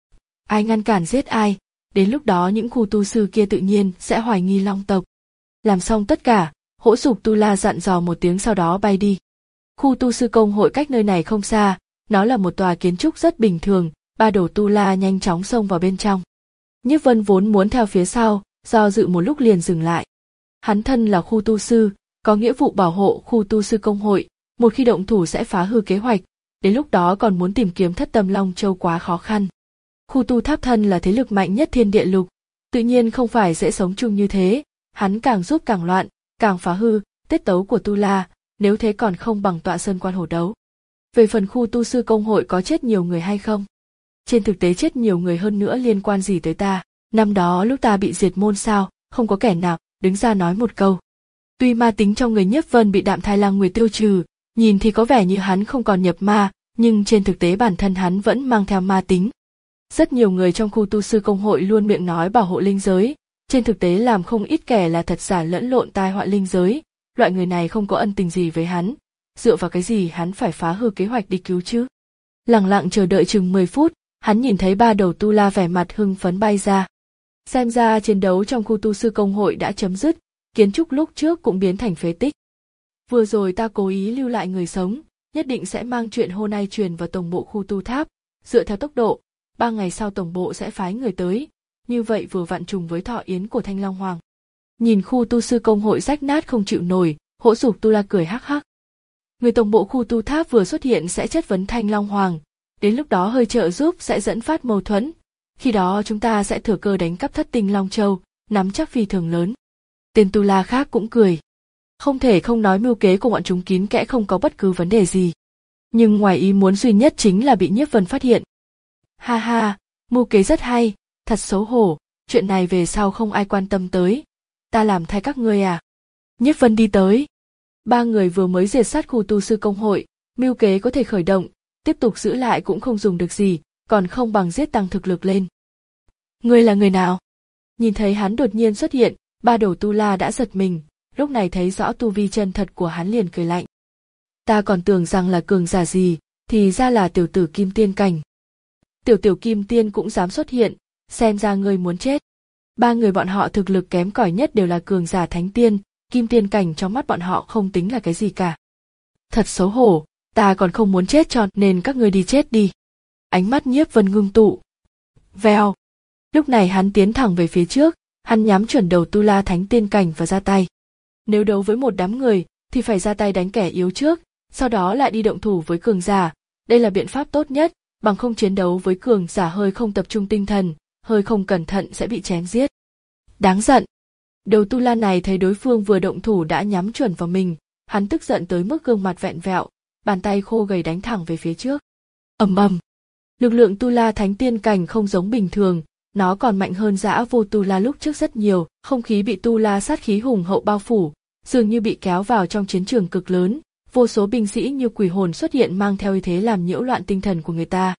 Ai ngăn cản giết ai, đến lúc đó những khu tu sư kia tự nhiên sẽ hoài nghi long tộc. Làm xong tất cả, Hỗn Dục Tu La dặn dò một tiếng sau đó bay đi. Khu tu sư công hội cách nơi này không xa, nó là một tòa kiến trúc rất bình thường, ba đầu Tu La nhanh chóng xông vào bên trong. Nhiếp Vân vốn muốn theo phía sau, do dự một lúc liền dừng lại. Hắn thân là khu tu sư, có nghĩa vụ bảo hộ khu tu sư công hội, một khi động thủ sẽ phá hư kế hoạch, đến lúc đó còn muốn tìm kiếm Thất Tâm Long Châu quá khó khăn. Khu tu tháp thân là thế lực mạnh nhất thiên địa lục, tự nhiên không phải dễ sống chung như thế, hắn càng giúp càng loạn, càng phá hư tiết tấu của Tu La, nếu thế còn không bằng tọa sơn quan hổ đấu. Về phần khu tu sư công hội có chết nhiều người hay không? Trên thực tế chết nhiều người hơn nữa liên quan gì tới ta, năm đó lúc ta bị diệt môn sao, không có kẻ nào đứng ra nói một câu. Tuy ma tính trong người Nhiếp Vân bị Đạm Thai Lang Nguyệt tiêu trừ, nhìn thì có vẻ như hắn không còn nhập ma, nhưng trên thực tế bản thân hắn vẫn mang theo ma tính. Rất nhiều người trong khu tu sư công hội luôn miệng nói bảo hộ linh giới, trên thực tế làm không ít kẻ là thật giả lẫn lộn tai họa linh giới, loại người này không có ân tình gì với hắn, dựa vào cái gì hắn phải phá hư kế hoạch đi cứu chứ. Lặng lặng chờ đợi chừng mười phút, hắn nhìn thấy ba đầu Tu La vẻ mặt hưng phấn bay ra. Xem ra chiến đấu trong khu tu sư công hội đã chấm dứt, kiến trúc lúc trước cũng biến thành phế tích. Vừa rồi ta cố ý lưu lại người sống, nhất định sẽ mang chuyện hôm nay truyền vào tổng bộ khu tu tháp, dựa theo tốc độ, ba ngày sau tổng bộ sẽ phái người tới, như vậy vừa vặn trùng với thọ yến của Thanh Long Hoàng. Nhìn khu tu sư công hội rách nát không chịu nổi, Hỗn Dục Tu La cười hắc hắc. Người tổng bộ khu tu tháp vừa xuất hiện sẽ chất vấn Thanh Long Hoàng, đến lúc đó hơi trợ giúp sẽ dẫn phát mâu thuẫn, khi đó chúng ta sẽ thừa cơ đánh cắp Thất Tinh Long Châu, nắm chắc phi thường lớn. Tên Tu La khác cũng cười. Không thể không nói mưu kế của bọn chúng kín kẽ không có bất cứ vấn đề gì. Nhưng ngoài ý muốn duy nhất chính là bị Nhiếp Vân phát hiện. Ha ha, mưu kế rất hay, thật xấu hổ, chuyện này về sau không ai quan tâm tới. Ta làm thay các ngươi à? Nhiếp Vân đi tới. Ba người vừa mới diệt sát khu tu sư công hội, mưu kế có thể khởi động, tiếp tục giữ lại cũng không dùng được gì, còn không bằng giết tăng thực lực lên. Ngươi là người nào? Nhìn thấy hắn đột nhiên xuất hiện, ba đầu Tu La đã giật mình, lúc này thấy rõ tu vi chân thật của hắn liền cười lạnh. Ta còn tưởng rằng là cường giả gì, thì ra là tiểu tử kim tiên cảnh. Tiểu tiểu kim tiên cũng dám xuất hiện, xem ra ngươi muốn chết. Ba người bọn họ thực lực kém cỏi nhất đều là cường giả thánh tiên, kim tiên cảnh trong mắt bọn họ không tính là cái gì cả. Thật xấu hổ, ta còn không muốn chết cho nên các ngươi đi chết đi. Ánh mắt Nhiếp Vân ngưng tụ. Vèo. Lúc này hắn tiến thẳng về phía trước, hắn nhắm chuẩn đầu Tu La thánh tiên cảnh và ra tay. Nếu đấu với một đám người thì phải ra tay đánh kẻ yếu trước, sau đó lại đi động thủ với cường giả, đây là biện pháp tốt nhất, bằng không chiến đấu với cường giả hơi không tập trung tinh thần, hơi không cẩn thận sẽ bị chém giết. Đáng giận. Đầu Tu La này thấy đối phương vừa động thủ đã nhắm chuẩn vào mình, hắn tức giận tới mức gương mặt vẹn vẹo, bàn tay khô gầy đánh thẳng về phía trước. Ầm ầm. Lực lượng Tu La thánh tiên cảnh không giống bình thường, nó còn mạnh hơn Dã Vô Tu La lúc trước rất nhiều, không khí bị Tu La sát khí hùng hậu bao phủ, dường như bị kéo vào trong chiến trường cực lớn, vô số binh sĩ như quỷ hồn xuất hiện mang theo uy thế làm nhiễu loạn tinh thần của người ta.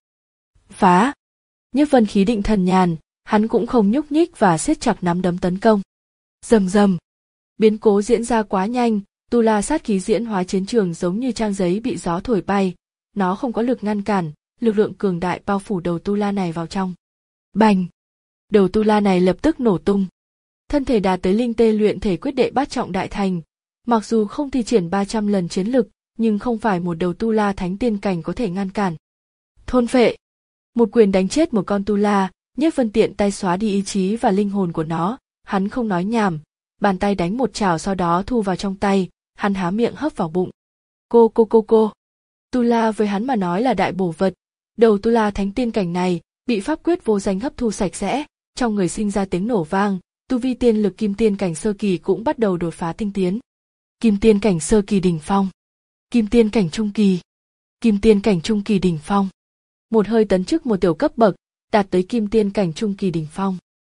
Phá! Nhiếp Vân khí định thần nhàn, hắn cũng không nhúc nhích và siết chặt nắm đấm tấn công. Rầm rầm! Biến cố diễn ra quá nhanh, Tu La sát khí diễn hóa chiến trường giống như trang giấy bị gió thổi bay, nó không có lực ngăn cản, lực lượng cường đại bao phủ đầu Tu La này vào trong. Bành! Đầu Tu La này lập tức nổ tung. Thân thể đạt tới linh tê luyện thể quyết đệ bát trọng đại thành, mặc dù không thi triển ba trăm lần chiến lực, nhưng không phải một đầu Tu La thánh tiên cảnh có thể ngăn cản. Thôn phệ! Một quyền đánh chết một con Tu La, Nhiếp Vân tiện tay xóa đi ý chí và linh hồn của nó, hắn không nói nhảm, bàn tay đánh một chảo sau đó thu vào trong tay, hắn há miệng hấp vào bụng. Cô cô cô cô! Tu La với hắn mà nói là đại bổ vật, đầu Tu La thánh tiên cảnh này bị pháp quyết vô danh hấp thu sạch sẽ, trong người sinh ra tiếng nổ vang, tu vi tiên lực kim tiên cảnh sơ kỳ cũng bắt đầu đột phá tinh tiến. Kim tiên cảnh sơ kỳ đỉnh phong, kim tiên cảnh trung kỳ, kim tiên cảnh trung kỳ đỉnh phong. Một hơi tấn chức một tiểu cấp bậc, đạt tới kim tiên cảnh trung kỳ đỉnh phong.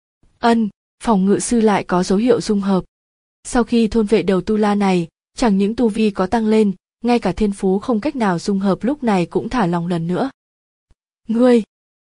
Ân, phòng ngự sư lại có dấu hiệu dung hợp. Sau khi thôn vệ đầu Tu La này, chẳng những tu vi có tăng lên, ngay cả thiên phú không cách nào dung hợp lúc này cũng thả lòng lần nữa. Ngươi!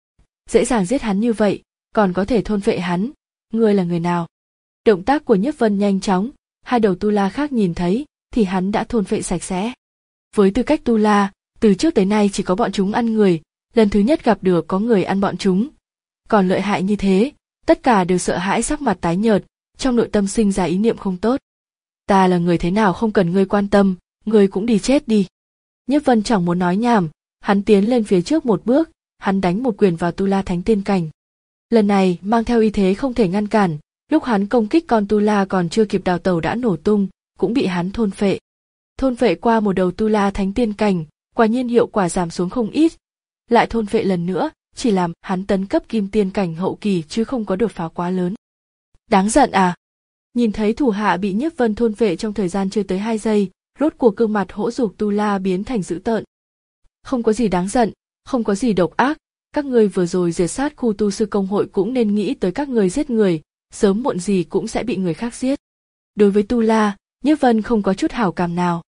Dễ dàng giết hắn như vậy, còn có thể thôn vệ hắn, ngươi là người nào? Động tác của Nhiếp Vân nhanh chóng, hai đầu Tu La khác nhìn thấy, thì hắn đã thôn vệ sạch sẽ. Với tư cách Tu La, từ trước tới nay chỉ có bọn chúng ăn người, lần thứ nhất gặp được có người ăn bọn chúng. Còn lợi hại như thế, tất cả đều sợ hãi sắc mặt tái nhợt, trong nội tâm sinh ra ý niệm không tốt. Ta là người thế nào không cần ngươi quan tâm, ngươi cũng đi chết đi. Nhiếp Vân chẳng muốn nói nhảm, hắn tiến lên phía trước một bước, hắn đánh một quyền vào Tu La Thánh Tiên Cảnh. Lần này mang theo uy thế không thể ngăn cản, lúc hắn công kích con Tu La còn chưa kịp đào tẩu đã nổ tung, cũng bị hắn thôn phệ. Thôn phệ qua một đầu Tu La Thánh Tiên Cảnh, quả nhiên hiệu quả giảm xuống không ít. Lại thôn phệ lần nữa, chỉ làm hắn tấn cấp Kim Tiên Cảnh hậu kỳ chứ không có đột phá quá lớn. Đáng giận à? Nhìn thấy thủ hạ bị Nhiếp Vân thôn phệ trong thời gian chưa tới hai giây, rốt cuộc gương mặt hỗn dục Tu La biến thành dữ tợn. Không có gì đáng giận, không có gì độc ác, các ngươi vừa rồi diệt sát khu tu sư công hội cũng nên nghĩ tới các ngươi giết người, sớm muộn gì cũng sẽ bị người khác giết. Đối với Tu La, Nhiếp Vân không có chút hảo cảm nào.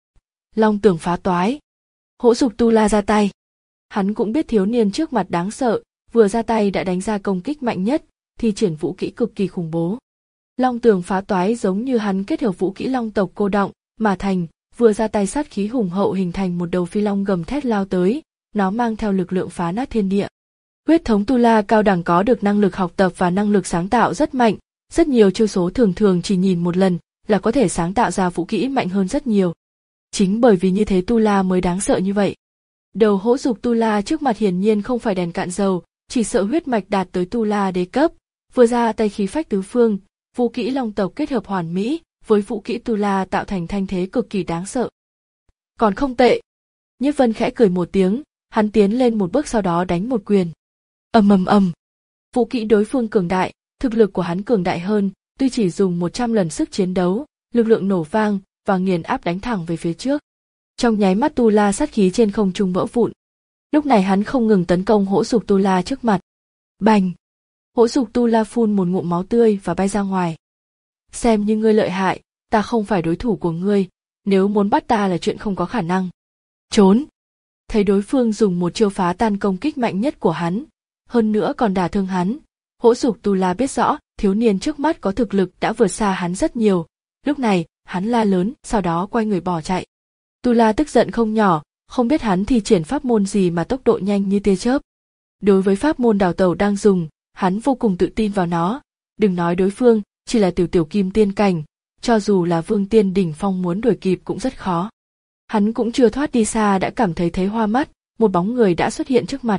Long Tường phá toái. Hỗn dục Tu La ra tay. Hắn cũng biết thiếu niên trước mặt đáng sợ, vừa ra tay đã đánh ra công kích mạnh nhất, thi triển vũ kỹ cực kỳ khủng bố. Long Tường phá toái giống như hắn kết hợp vũ kỹ long tộc cô động mà thành, vừa ra tay sát khí hùng hậu hình thành một đầu phi long gầm thét lao tới, nó mang theo lực lượng phá nát thiên địa. Huyết thống Tu La cao đẳng có được năng lực học tập và năng lực sáng tạo rất mạnh, rất nhiều chiêu số thường thường chỉ nhìn một lần là có thể sáng tạo ra vũ kỹ mạnh hơn rất nhiều. Chính bởi vì như thế Tu La mới đáng sợ như vậy. Đầu hỗn dục Tu La trước mặt hiển nhiên không phải đèn cạn dầu, chỉ sợ huyết mạch đạt tới Tu La đế cấp, vừa ra tay khí phách tứ phương, vũ kỹ long tộc kết hợp hoàn mỹ với vũ kỹ Tu La tạo thành thanh thế cực kỳ đáng sợ. Còn không tệ. Nhiếp Vân khẽ cười một tiếng, hắn tiến lên một bước sau đó đánh một quyền. Ầm ầm ầm. Vũ kỹ đối phương cường đại, thực lực của hắn cường đại hơn, tuy chỉ dùng một trăm lần sức chiến đấu, lực lượng nổ vang và nghiền áp đánh thẳng về phía trước. Trong nháy mắt Tu La sát khí trên không trung vỡ vụn. Lúc này hắn không ngừng tấn công hỗn dục Tu La trước mặt. Bành! Hỗn dục Tu La phun một ngụm máu tươi và bay ra ngoài. Xem như ngươi lợi hại, ta không phải đối thủ của ngươi, nếu muốn bắt ta là chuyện không có khả năng. Trốn! Thấy đối phương dùng một chiêu phá tan công kích mạnh nhất của hắn, hơn nữa còn đả thương hắn, hỗn dục Tu La biết rõ thiếu niên trước mắt có thực lực đã vượt xa hắn rất nhiều. Lúc này hắn la lớn, sau đó quay người bỏ chạy. Tu La tức giận không nhỏ, không biết hắn thi triển pháp môn gì mà tốc độ nhanh như tia chớp. Đối với pháp môn đào tẩu đang dùng, hắn vô cùng tự tin vào nó. Đừng nói đối phương chỉ là tiểu tiểu Kim Tiên Cảnh, cho dù là Vương Tiên đỉnh phong muốn đuổi kịp cũng rất khó. Hắn cũng chưa thoát đi xa đã cảm thấy thấy hoa mắt, một bóng người đã xuất hiện trước mặt.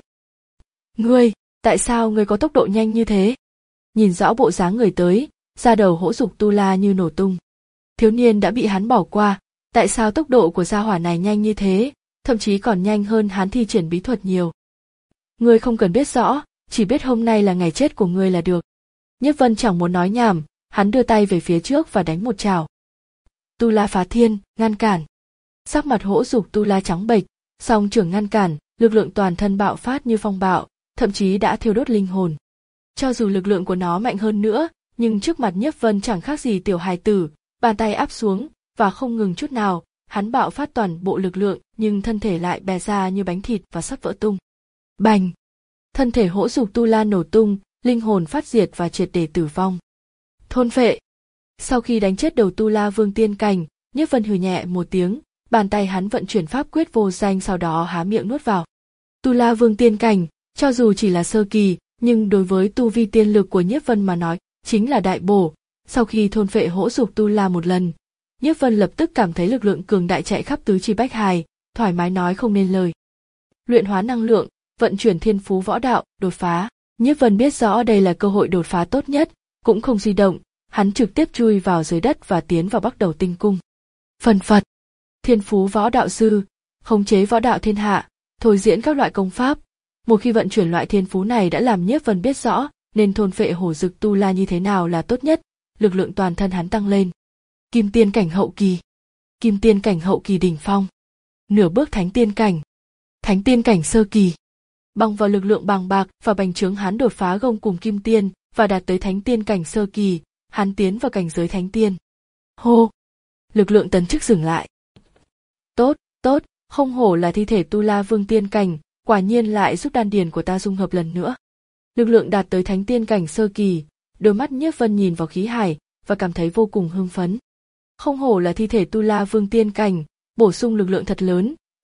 Ngươi, tại sao ngươi có tốc độ nhanh như thế? Nhìn rõ bộ dáng người tới, da đầu hỗn dục Tu La như nổ tung. Thiếu niên đã bị hắn bỏ qua, tại sao tốc độ của gia hỏa này nhanh như thế, thậm chí còn nhanh hơn hắn thi triển bí thuật nhiều. Ngươi không cần biết rõ, chỉ biết hôm nay là ngày chết của ngươi là được. Nhiếp Vân chẳng muốn nói nhảm, hắn đưa tay về phía trước và đánh một chảo. Tu La phá thiên, ngăn cản. Sắc mặt hỗn dục Tu La trắng bệch, song trưởng ngăn cản, lực lượng toàn thân bạo phát như phong bạo, thậm chí đã thiêu đốt linh hồn. Cho dù lực lượng của nó mạnh hơn nữa, nhưng trước mặt Nhiếp Vân chẳng khác gì tiểu hài tử, bàn tay áp xuống và không ngừng chút nào, hắn bạo phát toàn bộ lực lượng, nhưng thân thể lại bè ra như bánh thịt và sắp vỡ tung. Bành! Thân thể hỗn dục Tu La nổ tung, linh hồn phát diệt và triệt để tử vong. Thôn phệ! Sau khi đánh chết đầu Tu La Vương Tiên Cảnh, Nhiếp Vân hừ nhẹ một tiếng, bàn tay hắn vận chuyển pháp quyết vô danh sau đó há miệng nuốt vào. Tu La Vương Tiên Cảnh, cho dù chỉ là sơ kỳ, nhưng đối với tu vi tiên lực của Nhiếp Vân mà nói, chính là đại bổ. Sau khi thôn phệ hỗn dục Tu La một lần, Nhiếp Vân lập tức cảm thấy lực lượng cường đại chạy khắp tứ chi bách hài, thoải mái nói không nên lời. Luyện hóa năng lượng, vận chuyển thiên phú võ đạo, đột phá. Nhiếp Vân biết rõ đây là cơ hội đột phá tốt nhất, cũng không di động, hắn trực tiếp chui vào dưới đất và tiến vào Bắc Đầu Tinh Cung. Phần phật, thiên phú võ đạo sư, khống chế võ đạo thiên hạ, thôi diễn các loại công pháp. Một khi vận chuyển loại thiên phú này đã làm Nhiếp Vân biết rõ nên thôn phệ hổ dực Tu La như thế nào là tốt nhất, lực lượng toàn thân hắn tăng lên. Kim Tiên Cảnh hậu kỳ, Kim Tiên Cảnh hậu kỳ đỉnh phong, nửa bước Thánh Tiên Cảnh, Thánh Tiên Cảnh sơ kỳ. Bằng vào lực lượng bàng bạc và bành trướng hắn đột phá gông cùng Kim Tiên và đạt tới Thánh Tiên Cảnh sơ kỳ, hắn tiến vào cảnh giới Thánh Tiên. Hô! Lực lượng tấn chức dừng lại. Tốt, tốt, không hổ là thi thể Tu La Vương Tiên Cảnh, quả nhiên lại giúp đan điền của ta dung hợp lần nữa. Lực lượng đạt tới Thánh Tiên Cảnh sơ kỳ, đôi mắt Nhiếp Vân nhìn vào khí hải và cảm thấy vô cùng hưng phấn. Không hổ là thi thể Tu La Vương Tiên Cảnh, bổ sung lực lượng thật lớn,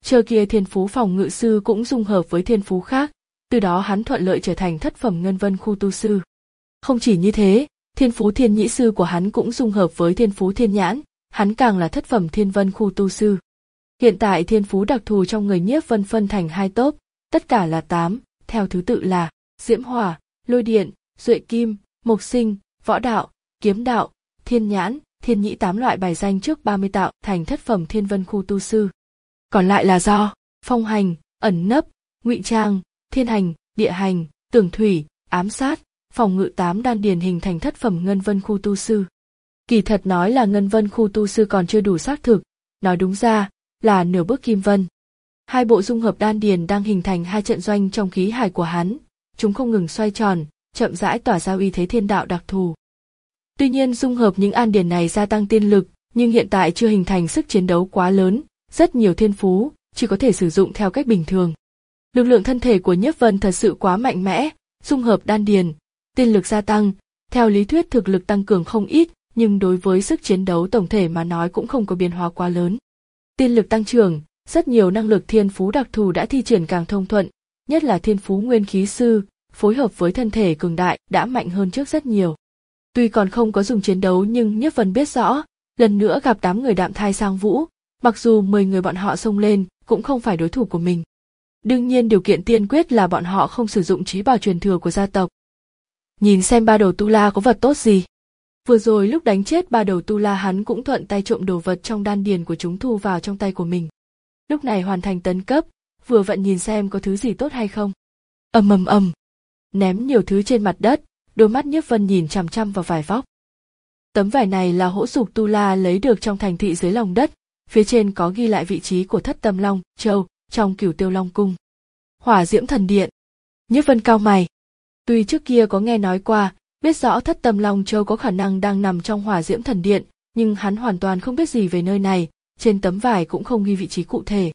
Chờ kia thiên phú phòng ngự sư cũng dung hợp với thiên phú khác, từ đó hắn thuận lợi trở thành thất phẩm ngân vân khu tu sư. Không chỉ như thế, thiên phú thiên nhĩ sư của hắn cũng dung hợp với thiên phú thiên nhãn, hắn càng là thất phẩm thiên vân khu tu sư. Hiện tại thiên phú đặc thù trong người Nhiếp Vân phân thành hai tốp, tất cả là tám, theo thứ tự là diễm hỏa, lôi điện, duệ kim, mộc sinh, võ đạo, kiếm đạo, thiên nhãn, thiên nhĩ tám loại bài danh trước ba mươi tạo thành thất phẩm thiên vân khu tu sư. Còn lại là do phong hành, ẩn nấp, ngụy trang, thiên hành, địa hành, tường thủy, ám sát, phòng ngự tám đan điền hình thành thất phẩm ngân vân khu tu sư. Kỳ thật nói là ngân vân khu tu sư còn chưa đủ xác thực, nói đúng ra là nửa bước kim vân. Hai bộ dung hợp đan điền đang hình thành hai trận doanh trong khí hải của hắn, chúng không ngừng xoay tròn, chậm rãi tỏa ra uy thế thiên đạo đặc thù. Tuy nhiên dung hợp những an điền này gia tăng tiên lực, nhưng hiện tại chưa hình thành sức chiến đấu quá lớn, rất nhiều thiên phú chỉ có thể sử dụng theo cách bình thường. Lực lượng thân thể của Nhiếp Vân thật sự quá mạnh mẽ, dung hợp đan điền, tiên lực gia tăng, theo lý thuyết thực lực tăng cường không ít, nhưng đối với sức chiến đấu tổng thể mà nói cũng không có biến hóa quá lớn. Tiên lực tăng trưởng, rất nhiều năng lực thiên phú đặc thù đã thi triển càng thông thuận, nhất là thiên phú nguyên khí sư, phối hợp với thân thể cường đại đã mạnh hơn trước rất nhiều. Tuy còn không có dùng chiến đấu nhưng Nhiếp Vân biết rõ, lần nữa gặp đám người đạm thai sang vũ, mặc dù mười người bọn họ xông lên cũng không phải đối thủ của mình. Đương nhiên điều kiện tiên quyết là bọn họ không sử dụng trí bảo truyền thừa của gia tộc. Nhìn xem ba đầu tu la có vật tốt gì. Vừa rồi lúc đánh chết ba đầu tu la hắn cũng thuận tay trộm đồ vật trong đan điền của chúng thu vào trong tay của mình. Lúc này hoàn thành tấn cấp, vừa vặn nhìn xem có thứ gì tốt hay không. Ầm ầm ầm, ném nhiều thứ trên mặt đất, đôi mắt Nhiếp Vân nhìn chằm chằm vào vải vóc. Tấm vải này là hỗn dục tu la lấy được trong thành thị dưới lòng đất, phía trên có ghi lại vị trí của Thất Tâm Long Châu trong Cửu Tiêu Long Cung. Hỏa Diễm Thần Điện. Nhiếp Vân cau mày. Tuy trước kia có nghe nói qua, biết rõ Thất Tâm Long Châu có khả năng đang nằm trong Hỏa Diễm Thần Điện, nhưng hắn hoàn toàn không biết gì về nơi này, trên tấm vải cũng không ghi vị trí cụ thể.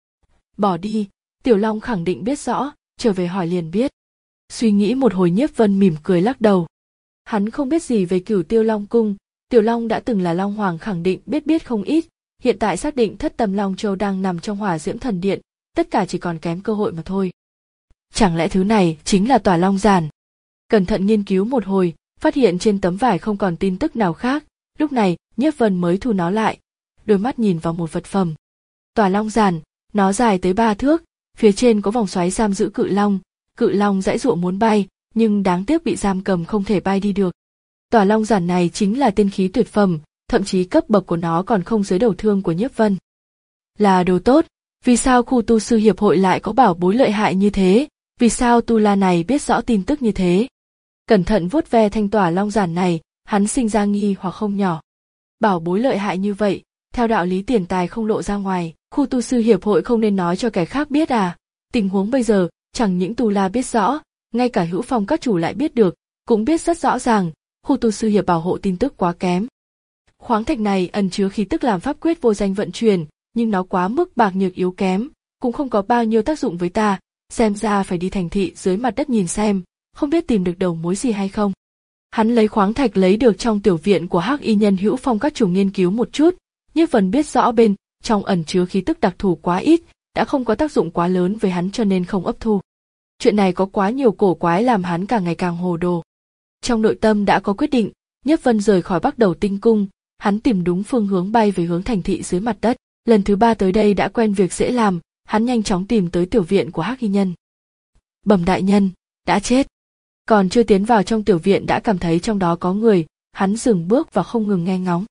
Bỏ đi, Tiểu Long khẳng định biết rõ, trở về hỏi liền biết. Suy nghĩ một hồi Nhiếp Vân mỉm cười lắc đầu. Hắn không biết gì về Cửu Tiêu Long Cung, Tiểu Long đã từng là Long Hoàng khẳng định biết biết không ít, hiện tại xác định Thất Tâm Long Châu đang nằm trong Hỏa Diễm Thần Điện, tất cả chỉ còn kém cơ hội mà thôi. Chẳng lẽ thứ này chính là Tỏa Long Giản? Cẩn thận nghiên cứu một hồi, phát hiện trên tấm vải không còn tin tức nào khác, lúc này Nhiếp Vân mới thu nó lại, đôi mắt nhìn vào một vật phẩm. Tỏa Long Giản, nó dài tới ba thước, phía trên có vòng xoáy giam giữ cự long, cự long giãy giụa muốn bay, nhưng đáng tiếc bị giam cầm không thể bay đi được. Tỏa Long Giản này chính là tiên khí tuyệt phẩm, thậm chí cấp bậc của nó còn không dưới đầu thương của Nhiếp Vân. Là đồ tốt, vì sao khu tu sư hiệp hội lại có bảo bối lợi hại như thế, vì sao tu la này biết rõ tin tức như thế? Cẩn thận vuốt ve thanh Tỏa Long Giản này, hắn sinh ra nghi hoặc không nhỏ. Bảo bối lợi hại như vậy, theo đạo lý tiền tài không lộ ra ngoài, khu tu sư hiệp hội không nên nói cho kẻ khác biết à? Tình huống bây giờ, chẳng những tu la biết rõ, ngay cả Hữu Phong các chủ lại biết được, cũng biết rất rõ ràng, khu tu sư hiệp bảo hộ tin tức quá kém. Khoáng thạch này ẩn chứa khí tức làm pháp quyết vô danh vận chuyển, nhưng nó quá mức bạc nhược yếu kém, cũng không có bao nhiêu tác dụng với ta, xem ra phải đi thành thị dưới mặt đất nhìn xem, không biết tìm được đầu mối gì hay không. Hắn lấy khoáng thạch lấy được trong tiểu viện của Hắc Y Nhân Hữu Phong các chủ nghiên cứu một chút, Nhiếp Vân biết rõ bên trong ẩn chứa khí tức đặc thù quá ít, đã không có tác dụng quá lớn với hắn cho nên không ấp thu. Chuyện này có quá nhiều cổ quái làm hắn càng ngày càng hồ đồ. Trong nội tâm đã có quyết định, Nhiếp Vân rời khỏi Bắc Đầu Tinh Cung, hắn tìm đúng phương hướng bay về hướng thành thị dưới mặt đất. Lần thứ ba tới đây đã quen việc dễ làm, hắn nhanh chóng tìm tới tiểu viện của Hắc Y Nhân. Bẩm đại nhân, đã chết. Còn chưa tiến vào trong tiểu viện đã cảm thấy trong đó có người, hắn dừng bước và không ngừng nghe ngóng.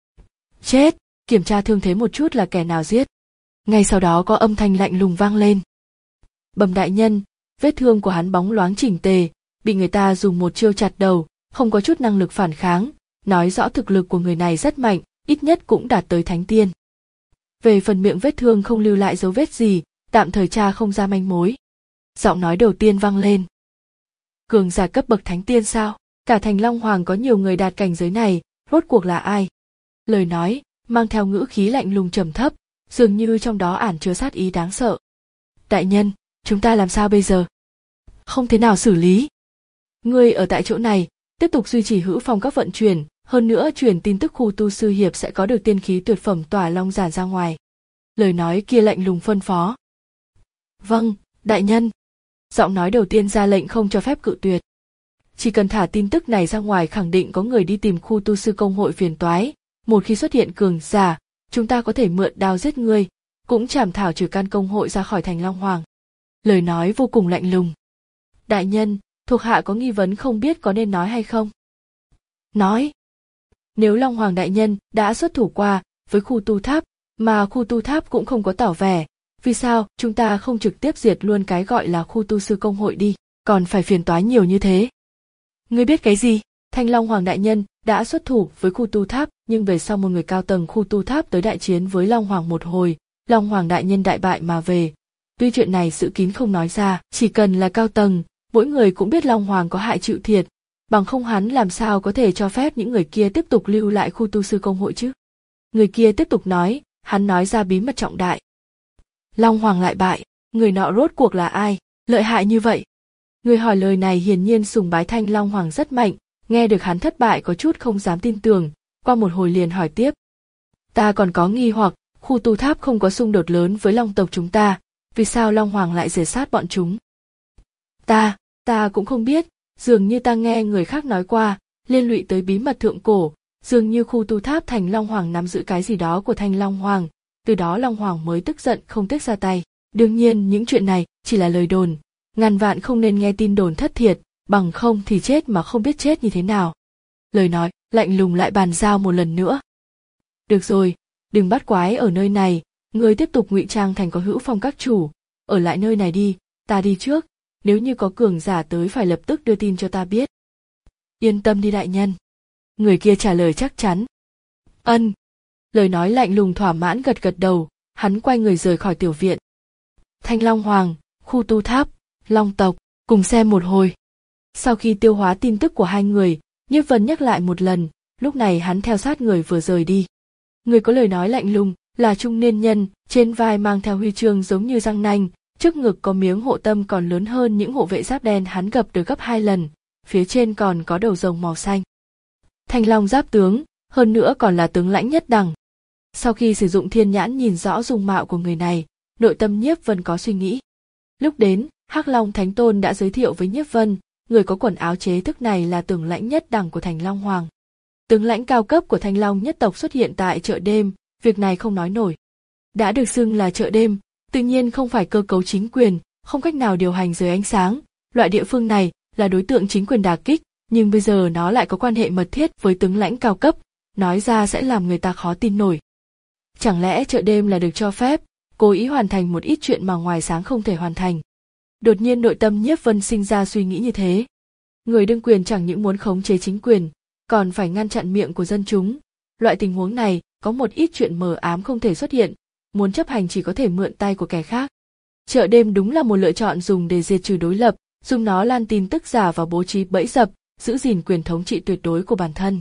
Chết, kiểm tra thương thế một chút là kẻ nào giết. Ngay sau đó có âm thanh lạnh lùng vang lên. Bẩm đại nhân, vết thương của hắn bóng loáng chỉnh tề, bị người ta dùng một chiêu chặt đầu, không có chút năng lực phản kháng, nói rõ thực lực của người này rất mạnh, ít nhất cũng đạt tới thánh tiên. Về phần miệng vết thương không lưu lại dấu vết gì, tạm thời tra không ra manh mối. Giọng nói đầu tiên vang lên. Cường giả cấp bậc thánh tiên sao? Cả thành Long Hoàng có nhiều người đạt cảnh giới này, rốt cuộc là ai? Lời nói mang theo ngữ khí lạnh lùng trầm thấp, dường như trong đó ẩn chứa sát ý đáng sợ. Đại nhân, chúng ta làm sao bây giờ? Không thế nào xử lý. Ngươi ở tại chỗ này, tiếp tục duy trì Hữu Phong các vận chuyển, hơn nữa truyền tin tức khu tu sư hiệp sẽ có được tiên khí tuyệt phẩm Tỏa Long Giản ra ngoài. Lời nói kia lạnh lùng phân phó. Vâng, đại nhân. Giọng nói đầu tiên ra lệnh không cho phép cự tuyệt. Chỉ cần thả tin tức này ra ngoài khẳng định có người đi tìm khu tu sư công hội phiền toái. Một khi xuất hiện cường giả, chúng ta có thể mượn đao giết người, cũng chảm thảo trừ can công hội ra khỏi thành Long Hoàng. Lời nói vô cùng lạnh lùng. Đại nhân, thuộc hạ có nghi vấn không biết có nên nói hay không. Nói. Nếu Long Hoàng đại nhân đã xuất thủ qua với khu tu tháp, mà khu tu tháp cũng không có tỏ vẻ, vì sao chúng ta không trực tiếp diệt luôn cái gọi là khu tu sư công hội đi, còn phải phiền toái nhiều như thế. Ngươi biết cái gì? Thanh Long Hoàng đại nhân đã xuất thủ với khu tu tháp, nhưng về sau một người cao tầng khu tu tháp tới đại chiến với Long Hoàng một hồi, Long Hoàng đại nhân đại bại mà về. Tuy chuyện này sự kín không nói ra, chỉ cần là cao tầng, mỗi người cũng biết Long Hoàng có hại chịu thiệt, bằng không hắn làm sao có thể cho phép những người kia tiếp tục lưu lại khu tu sư công hội chứ. Người kia tiếp tục nói, hắn nói ra bí mật trọng đại. Long Hoàng lại bại, người nọ rốt cuộc là ai, lợi hại như vậy? Người hỏi lời này hiển nhiên sùng bái Thanh Long Hoàng rất mạnh, nghe được hắn thất bại có chút không dám tin tưởng, qua một hồi liền hỏi tiếp. Ta còn có nghi hoặc, khu tu tháp không có xung đột lớn với Long tộc chúng ta, vì sao Long Hoàng lại diệt sát bọn chúng? Ta, ta cũng không biết, dường như ta nghe người khác nói qua, liên lụy tới bí mật thượng cổ, dường như khu tu tháp thành Long Hoàng nắm giữ cái gì đó của Thanh Long Hoàng, từ đó Long Hoàng mới tức giận không tiếc ra tay. Đương nhiên những chuyện này chỉ là lời đồn, ngàn vạn không nên nghe tin đồn thất thiệt, bằng không thì chết mà không biết chết như thế nào. Lời nói lạnh lùng lại bàn giao một lần nữa. Được rồi, đừng bắt quái ở nơi này, ngươi tiếp tục ngụy trang thành có hữu phong các chủ, ở lại nơi này đi, ta đi trước, nếu như có cường giả tới phải lập tức đưa tin cho ta biết. Yên tâm đi đại nhân. Người kia trả lời chắc chắn. Ân. Lời nói lạnh lùng thỏa mãn gật gật đầu, hắn quay người rời khỏi tiểu viện. Thanh Long Hoàng, khu tu tháp, Long tộc, cùng xem một hồi. Sau khi tiêu hóa tin tức của hai người, Nhiếp Vân nhắc lại một lần, lúc này hắn theo sát người vừa rời đi. Người có lời nói lạnh lùng, là trung niên nhân, trên vai mang theo huy chương giống như răng nanh, trước ngực có miếng hộ tâm còn lớn hơn những hộ vệ giáp đen hắn gặp được gấp hai lần, phía trên còn có đầu rồng màu xanh. Thanh Long giáp tướng, hơn nữa còn là tướng lãnh nhất đẳng. Sau khi sử dụng thiên nhãn nhìn rõ dung mạo của người này, nội tâm Nhiếp Vân có suy nghĩ. Lúc đến, Hắc Long Thánh Tôn đã giới thiệu với Nhiếp Vân, người có quần áo chế thức này là tướng lãnh nhất đẳng của thành Long Hoàng. Tướng lãnh cao cấp của Thanh Long nhất tộc xuất hiện tại chợ đêm, việc này không nói nổi. Đã được xưng là chợ đêm, tự nhiên không phải cơ cấu chính quyền, không cách nào điều hành dưới ánh sáng, loại địa phương này là đối tượng chính quyền đả kích, nhưng bây giờ nó lại có quan hệ mật thiết với tướng lãnh cao cấp, nói ra sẽ làm người ta khó tin nổi. Chẳng lẽ chợ đêm là được cho phép, cố ý hoàn thành một ít chuyện mà ngoài sáng không thể hoàn thành. Đột nhiên nội tâm Nhiếp Vân sinh ra suy nghĩ như thế. Người đương quyền chẳng những muốn khống chế chính quyền, còn phải ngăn chặn miệng của dân chúng. Loại tình huống này, có một ít chuyện mờ ám không thể xuất hiện, muốn chấp hành chỉ có thể mượn tay của kẻ khác. Chợ đêm đúng là một lựa chọn dùng để diệt trừ đối lập, dùng nó lan tin tức giả và bố trí bẫy dập, giữ gìn quyền thống trị tuyệt đối của bản thân.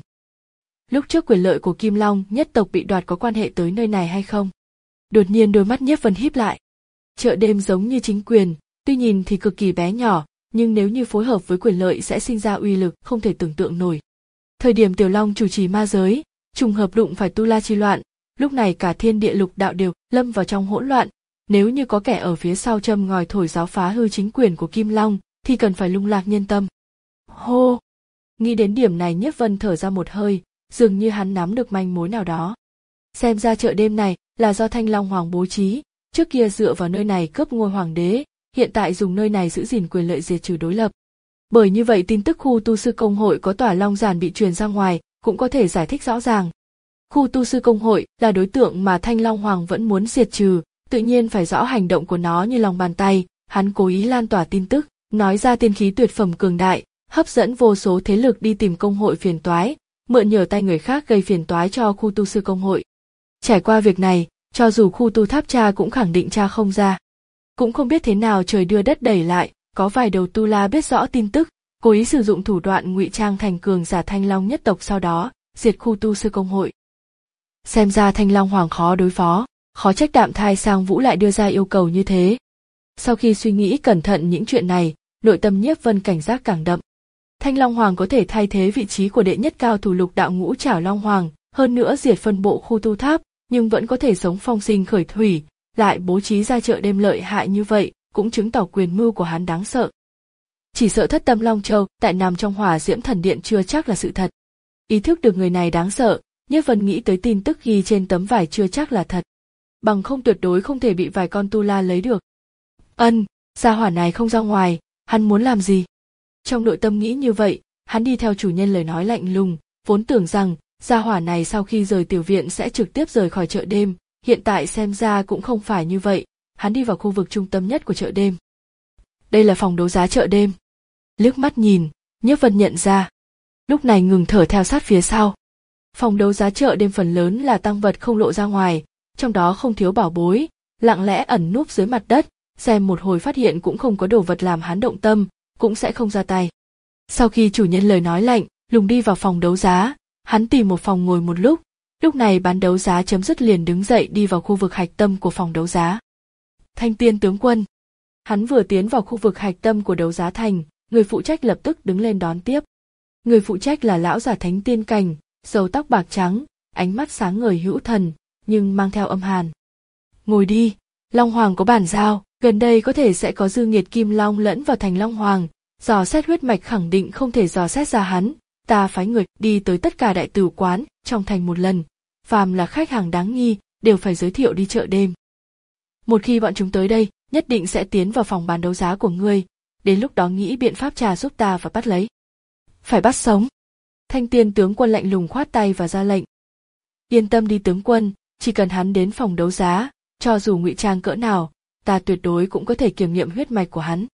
Lúc trước quyền lợi của Kim Long nhất tộc bị đoạt có quan hệ tới nơi này hay không? Đột nhiên đôi mắt Nhiếp Vân híp lại. Chợ đêm giống như chính quyền, tuy nhìn thì cực kỳ bé nhỏ, nhưng nếu như phối hợp với quyền lợi sẽ sinh ra uy lực không thể tưởng tượng nổi. Thời điểm Tiểu Long chủ trì ma giới, trùng hợp đụng phải Tu La chi loạn, lúc này cả thiên địa lục đạo đều lâm vào trong hỗn loạn. Nếu như có kẻ ở phía sau châm ngòi thổi giáo phá hư chính quyền của Kim Long, thì cần phải lung lạc nhân tâm. Hô! Nghĩ đến điểm này Nhiếp Vân thở ra một hơi, dường như hắn nắm được manh mối nào đó. Xem ra chợ đêm này là do Thanh Long Hoàng bố trí, trước kia dựa vào nơi này cướp ngôi hoàng đế, hiện tại dùng nơi này giữ gìn quyền lợi diệt trừ đối lập. Bởi như vậy tin tức khu tu sư công hội có tỏa long giản bị truyền ra ngoài, cũng có thể giải thích rõ ràng. Khu tu sư công hội là đối tượng mà Thanh Long Hoàng vẫn muốn diệt trừ, tự nhiên phải rõ hành động của nó như lòng bàn tay, hắn cố ý lan tỏa tin tức, nói ra tiên khí tuyệt phẩm cường đại, hấp dẫn vô số thế lực đi tìm công hội phiền toái, mượn nhờ tay người khác gây phiền toái cho khu tu sư công hội. Trải qua việc này, cho dù khu tu tháp tra cũng khẳng định tra không ra. Cũng không biết thế nào trời đưa đất đẩy lại, có vài đầu tu la biết rõ tin tức, cố ý sử dụng thủ đoạn ngụy trang thành cường giả Thanh Long nhất tộc sau đó, diệt khu tu sư công hội. Xem ra Thanh Long Hoàng khó đối phó, khó trách Đạm Thai Sang Vũ lại đưa ra yêu cầu như thế. Sau khi suy nghĩ cẩn thận những chuyện này, nội tâm Nhiếp Vân cảnh giác càng đậm. Thanh Long Hoàng có thể thay thế vị trí của đệ nhất cao thủ lục đạo ngũ trảo Long Hoàng, hơn nữa diệt phân bộ khu tu tháp, nhưng vẫn có thể sống phong sinh khởi thủy, lại bố trí ra chợ đêm lợi hại như vậy, cũng chứng tỏ quyền mưu của hắn đáng sợ. Chỉ sợ Thất Tâm Long Châu tại nằm trong Hỏa Diễm Thần Điện chưa chắc là sự thật. Ý thức được người này đáng sợ, Nhiếp Vân nghĩ tới tin tức ghi trên tấm vải chưa chắc là thật. Bằng không tuyệt đối không thể bị vài con tu la lấy được. Ân, gia hỏa này không ra ngoài, hắn muốn làm gì? Trong nội tâm nghĩ như vậy, hắn đi theo chủ nhân lời nói lạnh lùng, vốn tưởng rằng gia hỏa này sau khi rời tiểu viện sẽ trực tiếp rời khỏi chợ đêm, hiện tại xem ra cũng không phải như vậy, hắn đi vào khu vực trung tâm nhất của chợ đêm. Đây là phòng đấu giá chợ đêm. Liếc mắt nhìn, Nhiếp Vân nhận ra. Lúc này ngừng thở theo sát phía sau. Phòng đấu giá chợ đêm phần lớn là tang vật không lộ ra ngoài, trong đó không thiếu bảo bối, lặng lẽ ẩn núp dưới mặt đất, xem một hồi phát hiện cũng không có đồ vật làm hắn động tâm, cũng sẽ không ra tay. Sau khi chủ nhân lời nói lạnh, lùng đi vào phòng đấu giá, hắn tìm một phòng ngồi một lúc, lúc này bán đấu giá chấm dứt liền đứng dậy đi vào khu vực hạch tâm của phòng đấu giá. Thanh Tiên tướng quân. Hắn vừa tiến vào khu vực hạch tâm của đấu giá thành, người phụ trách lập tức đứng lên đón tiếp. Người phụ trách là lão giả Thánh Tiên cảnh, râu tóc bạc trắng, ánh mắt sáng ngời hữu thần, nhưng mang theo âm hàn. Ngồi đi, Long Hoàng có bản giao, gần đây có thể sẽ có dư nghiệt Kim Long lẫn vào thành Long Hoàng, dò xét huyết mạch khẳng định không thể dò xét ra hắn, ta phái người đi tới tất cả đại tử quán trong thành một lần, phàm là khách hàng đáng nghi đều phải giới thiệu đi chợ đêm. Một khi bọn chúng tới đây, nhất định sẽ tiến vào phòng bán đấu giá của ngươi, đến lúc đó nghĩ biện pháp trà giúp ta và bắt lấy. Phải bắt sống. Thanh Tiên tướng quân lạnh lùng khoát tay và ra lệnh. Yên tâm đi tướng quân, chỉ cần hắn đến phòng đấu giá, cho dù ngụy trang cỡ nào, ta tuyệt đối cũng có thể kiểm nghiệm huyết mạch của hắn.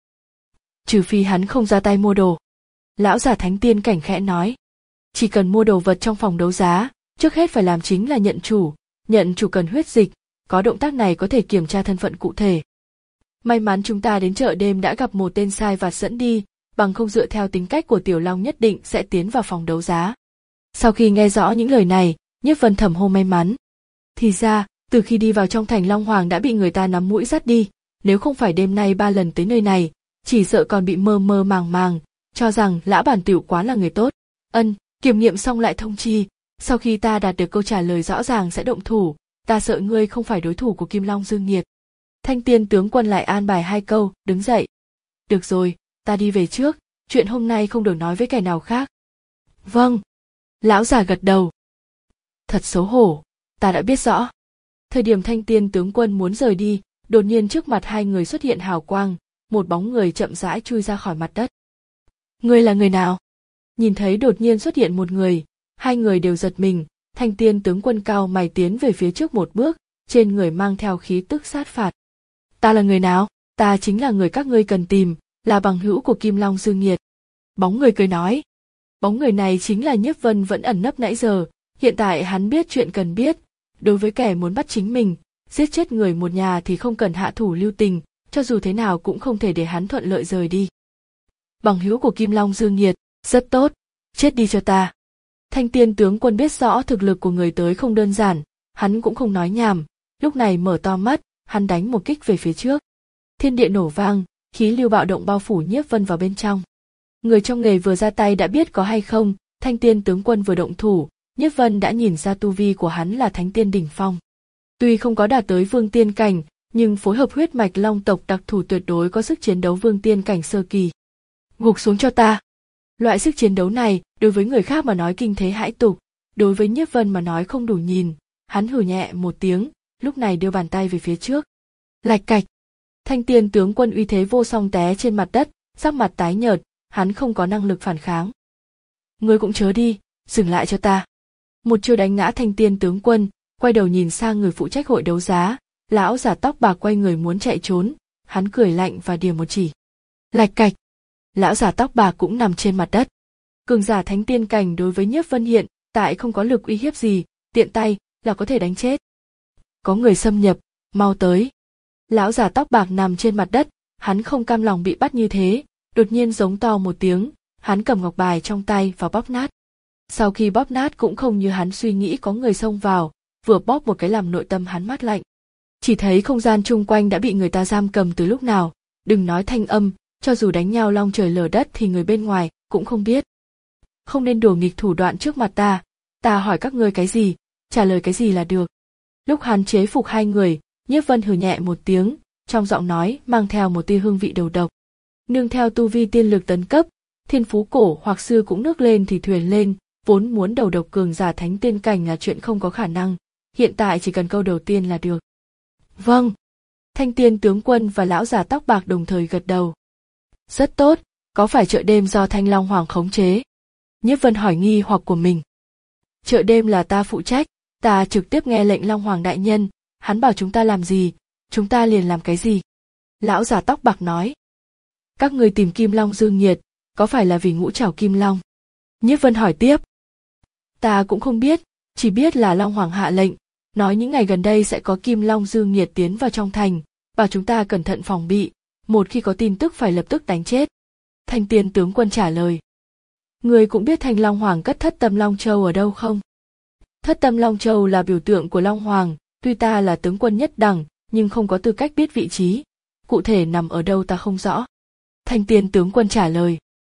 Trừ phi hắn không ra tay mua đồ. Lão giả Thánh Tiên cảnh khẽ nói. Chỉ cần mua đồ vật trong phòng đấu giá, trước hết phải làm chính là nhận chủ, nhận chủ cần huyết dịch, có động tác này có thể kiểm tra thân phận cụ thể. May mắn chúng ta đến chợ đêm đã gặp một tên sai vặt dẫn đi, bằng không dựa theo tính cách của Tiểu Long nhất định sẽ tiến vào phòng đấu giá. Sau khi nghe rõ những lời này, Nhiếp Vân thầm hô may mắn. Thì ra, từ khi đi vào trong thành Long Hoàng đã bị người ta nắm mũi dắt đi, nếu không phải đêm nay ba lần tới nơi này, chỉ sợ còn bị mơ mơ màng màng, cho rằng lã bản tiểu quán là người tốt. Ân, kiểm nghiệm xong lại thông chi, sau khi ta đạt được câu trả lời rõ ràng sẽ động thủ, ta sợ ngươi không phải đối thủ của Kim Long Dương Nghiệt. Thanh Tiên tướng quân lại an bài hai câu, đứng dậy. Được rồi, ta đi về trước, chuyện hôm nay không được nói với kẻ nào khác. Vâng. Lão già gật đầu. Thật xấu hổ, ta đã biết rõ. Thời điểm Thanh Tiên tướng quân muốn rời đi, đột nhiên trước mặt hai người xuất hiện hào quang, một bóng người chậm rãi chui ra khỏi mặt đất. Ngươi là người nào? Nhìn thấy đột nhiên xuất hiện một người, hai người đều giật mình, Thanh Tiên tướng quân cao mày tiến về phía trước một bước, trên người mang theo khí tức sát phạt. Ta là người nào? Ta chính là người các ngươi cần tìm, là bằng hữu của Kim Long Dương Nghiệt. Bóng người cười nói. Bóng người này chính là Nhiếp Vân vẫn ẩn nấp nãy giờ, hiện tại hắn biết chuyện cần biết, đối với kẻ muốn bắt chính mình, giết chết người một nhà thì không cần hạ thủ lưu tình, cho dù thế nào cũng không thể để hắn thuận lợi rời đi. Bằng hữu của Kim Long Dương Nghiệt, rất tốt, chết đi cho ta. Thanh Tiên tướng quân biết rõ thực lực của người tới không đơn giản, hắn cũng không nói nhảm, lúc này mở to mắt, hắn đánh một kích về phía trước. Thiên địa nổ vang, khí lưu bạo động bao phủ Nhiếp Vân vào bên trong. Người trong nghề vừa ra tay đã biết có hay không, Thanh Tiên tướng quân vừa động thủ, Nhiếp Vân đã nhìn ra tu vi của hắn là Thánh Tiên đỉnh phong. Tuy không có đạt tới Vương Tiên cảnh, nhưng phối hợp huyết mạch Long tộc đặc thù tuyệt đối có sức chiến đấu Vương Tiên cảnh sơ kỳ. Gục xuống cho ta. Loại sức chiến đấu này, đối với người khác mà nói kinh thế hãi tục, đối với Nhiếp Vân mà nói không đủ nhìn, hắn hừ nhẹ một tiếng, lúc này đưa bàn tay về phía trước. Lạch cạch. Thanh Tiên tướng quân uy thế vô song té trên mặt đất, sắc mặt tái nhợt, hắn không có năng lực phản kháng. Ngươi cũng chớ đi, dừng lại cho ta. Một chiêu đánh ngã Thanh Tiên tướng quân, quay đầu nhìn sang người phụ trách hội đấu giá, lão giả tóc bạc quay người muốn chạy trốn, hắn cười lạnh và điểm một chỉ. Lạch cạch. Lão giả tóc bạc cũng nằm trên mặt đất. Cường giả Thánh Tiên cảnh đối với Nhiếp Vân hiện tại không có lực uy hiếp gì, tiện tay là có thể đánh chết. Có người xâm nhập, mau tới. Lão giả tóc bạc nằm trên mặt đất, hắn không cam lòng bị bắt như thế, đột nhiên giống to một tiếng, hắn cầm ngọc bài trong tay và bóp nát. Sau khi bóp nát cũng không như hắn suy nghĩ có người xông vào, vừa bóp một cái làm nội tâm hắn mát lạnh. Chỉ thấy không gian chung quanh đã bị người ta giam cầm từ lúc nào, đừng nói thanh âm, cho dù đánh nhau long trời lở đất thì người bên ngoài cũng không biết. Không nên đùa nghịch thủ đoạn trước mặt ta, ta hỏi các ngươi cái gì, trả lời cái gì là được. Lúc hắn chế phục hai người, Nhiếp Vân hừ nhẹ một tiếng, trong giọng nói mang theo một tia hương vị đầu độc. Nương theo tu vi tiên lực tấn cấp, thiên phú cổ hoặc sư cũng nước lên thì thuyền lên, vốn muốn đầu độc cường giả thánh tiên cảnh là chuyện không có khả năng, hiện tại chỉ cần câu đầu tiên là được. Vâng. Thanh tiên tướng quân và lão già tóc bạc đồng thời gật đầu. Rất tốt, có phải chợ đêm do Thanh Long Hoàng khống chế? Nhiếp Vân hỏi nghi hoặc của mình. Chợ đêm là ta phụ trách, ta trực tiếp nghe lệnh Long Hoàng đại nhân, hắn bảo chúng ta làm gì, chúng ta liền làm cái gì. Lão già tóc bạc nói. Các người tìm Kim Long Dương Nhiệt, có phải là vì ngũ trảo Kim Long? Nhiếp Vân hỏi tiếp. Ta cũng không biết, chỉ biết là Long Hoàng hạ lệnh, nói những ngày gần đây sẽ có Kim Long Dương Nhiệt tiến vào trong thành, bảo chúng ta cẩn thận phòng bị, một khi có tin tức phải lập tức đánh chết. Thanh tiên tướng quân trả lời. Người cũng biết Thanh Long Hoàng cất Thất Tâm Long Châu ở đâu không? Thất Tâm Long Châu là biểu tượng của Long Hoàng, tuy ta là tướng quân nhất đẳng, nhưng không có tư cách biết vị trí, cụ thể nằm ở đâu ta không rõ. Thanh tiên tướng quân trả lời.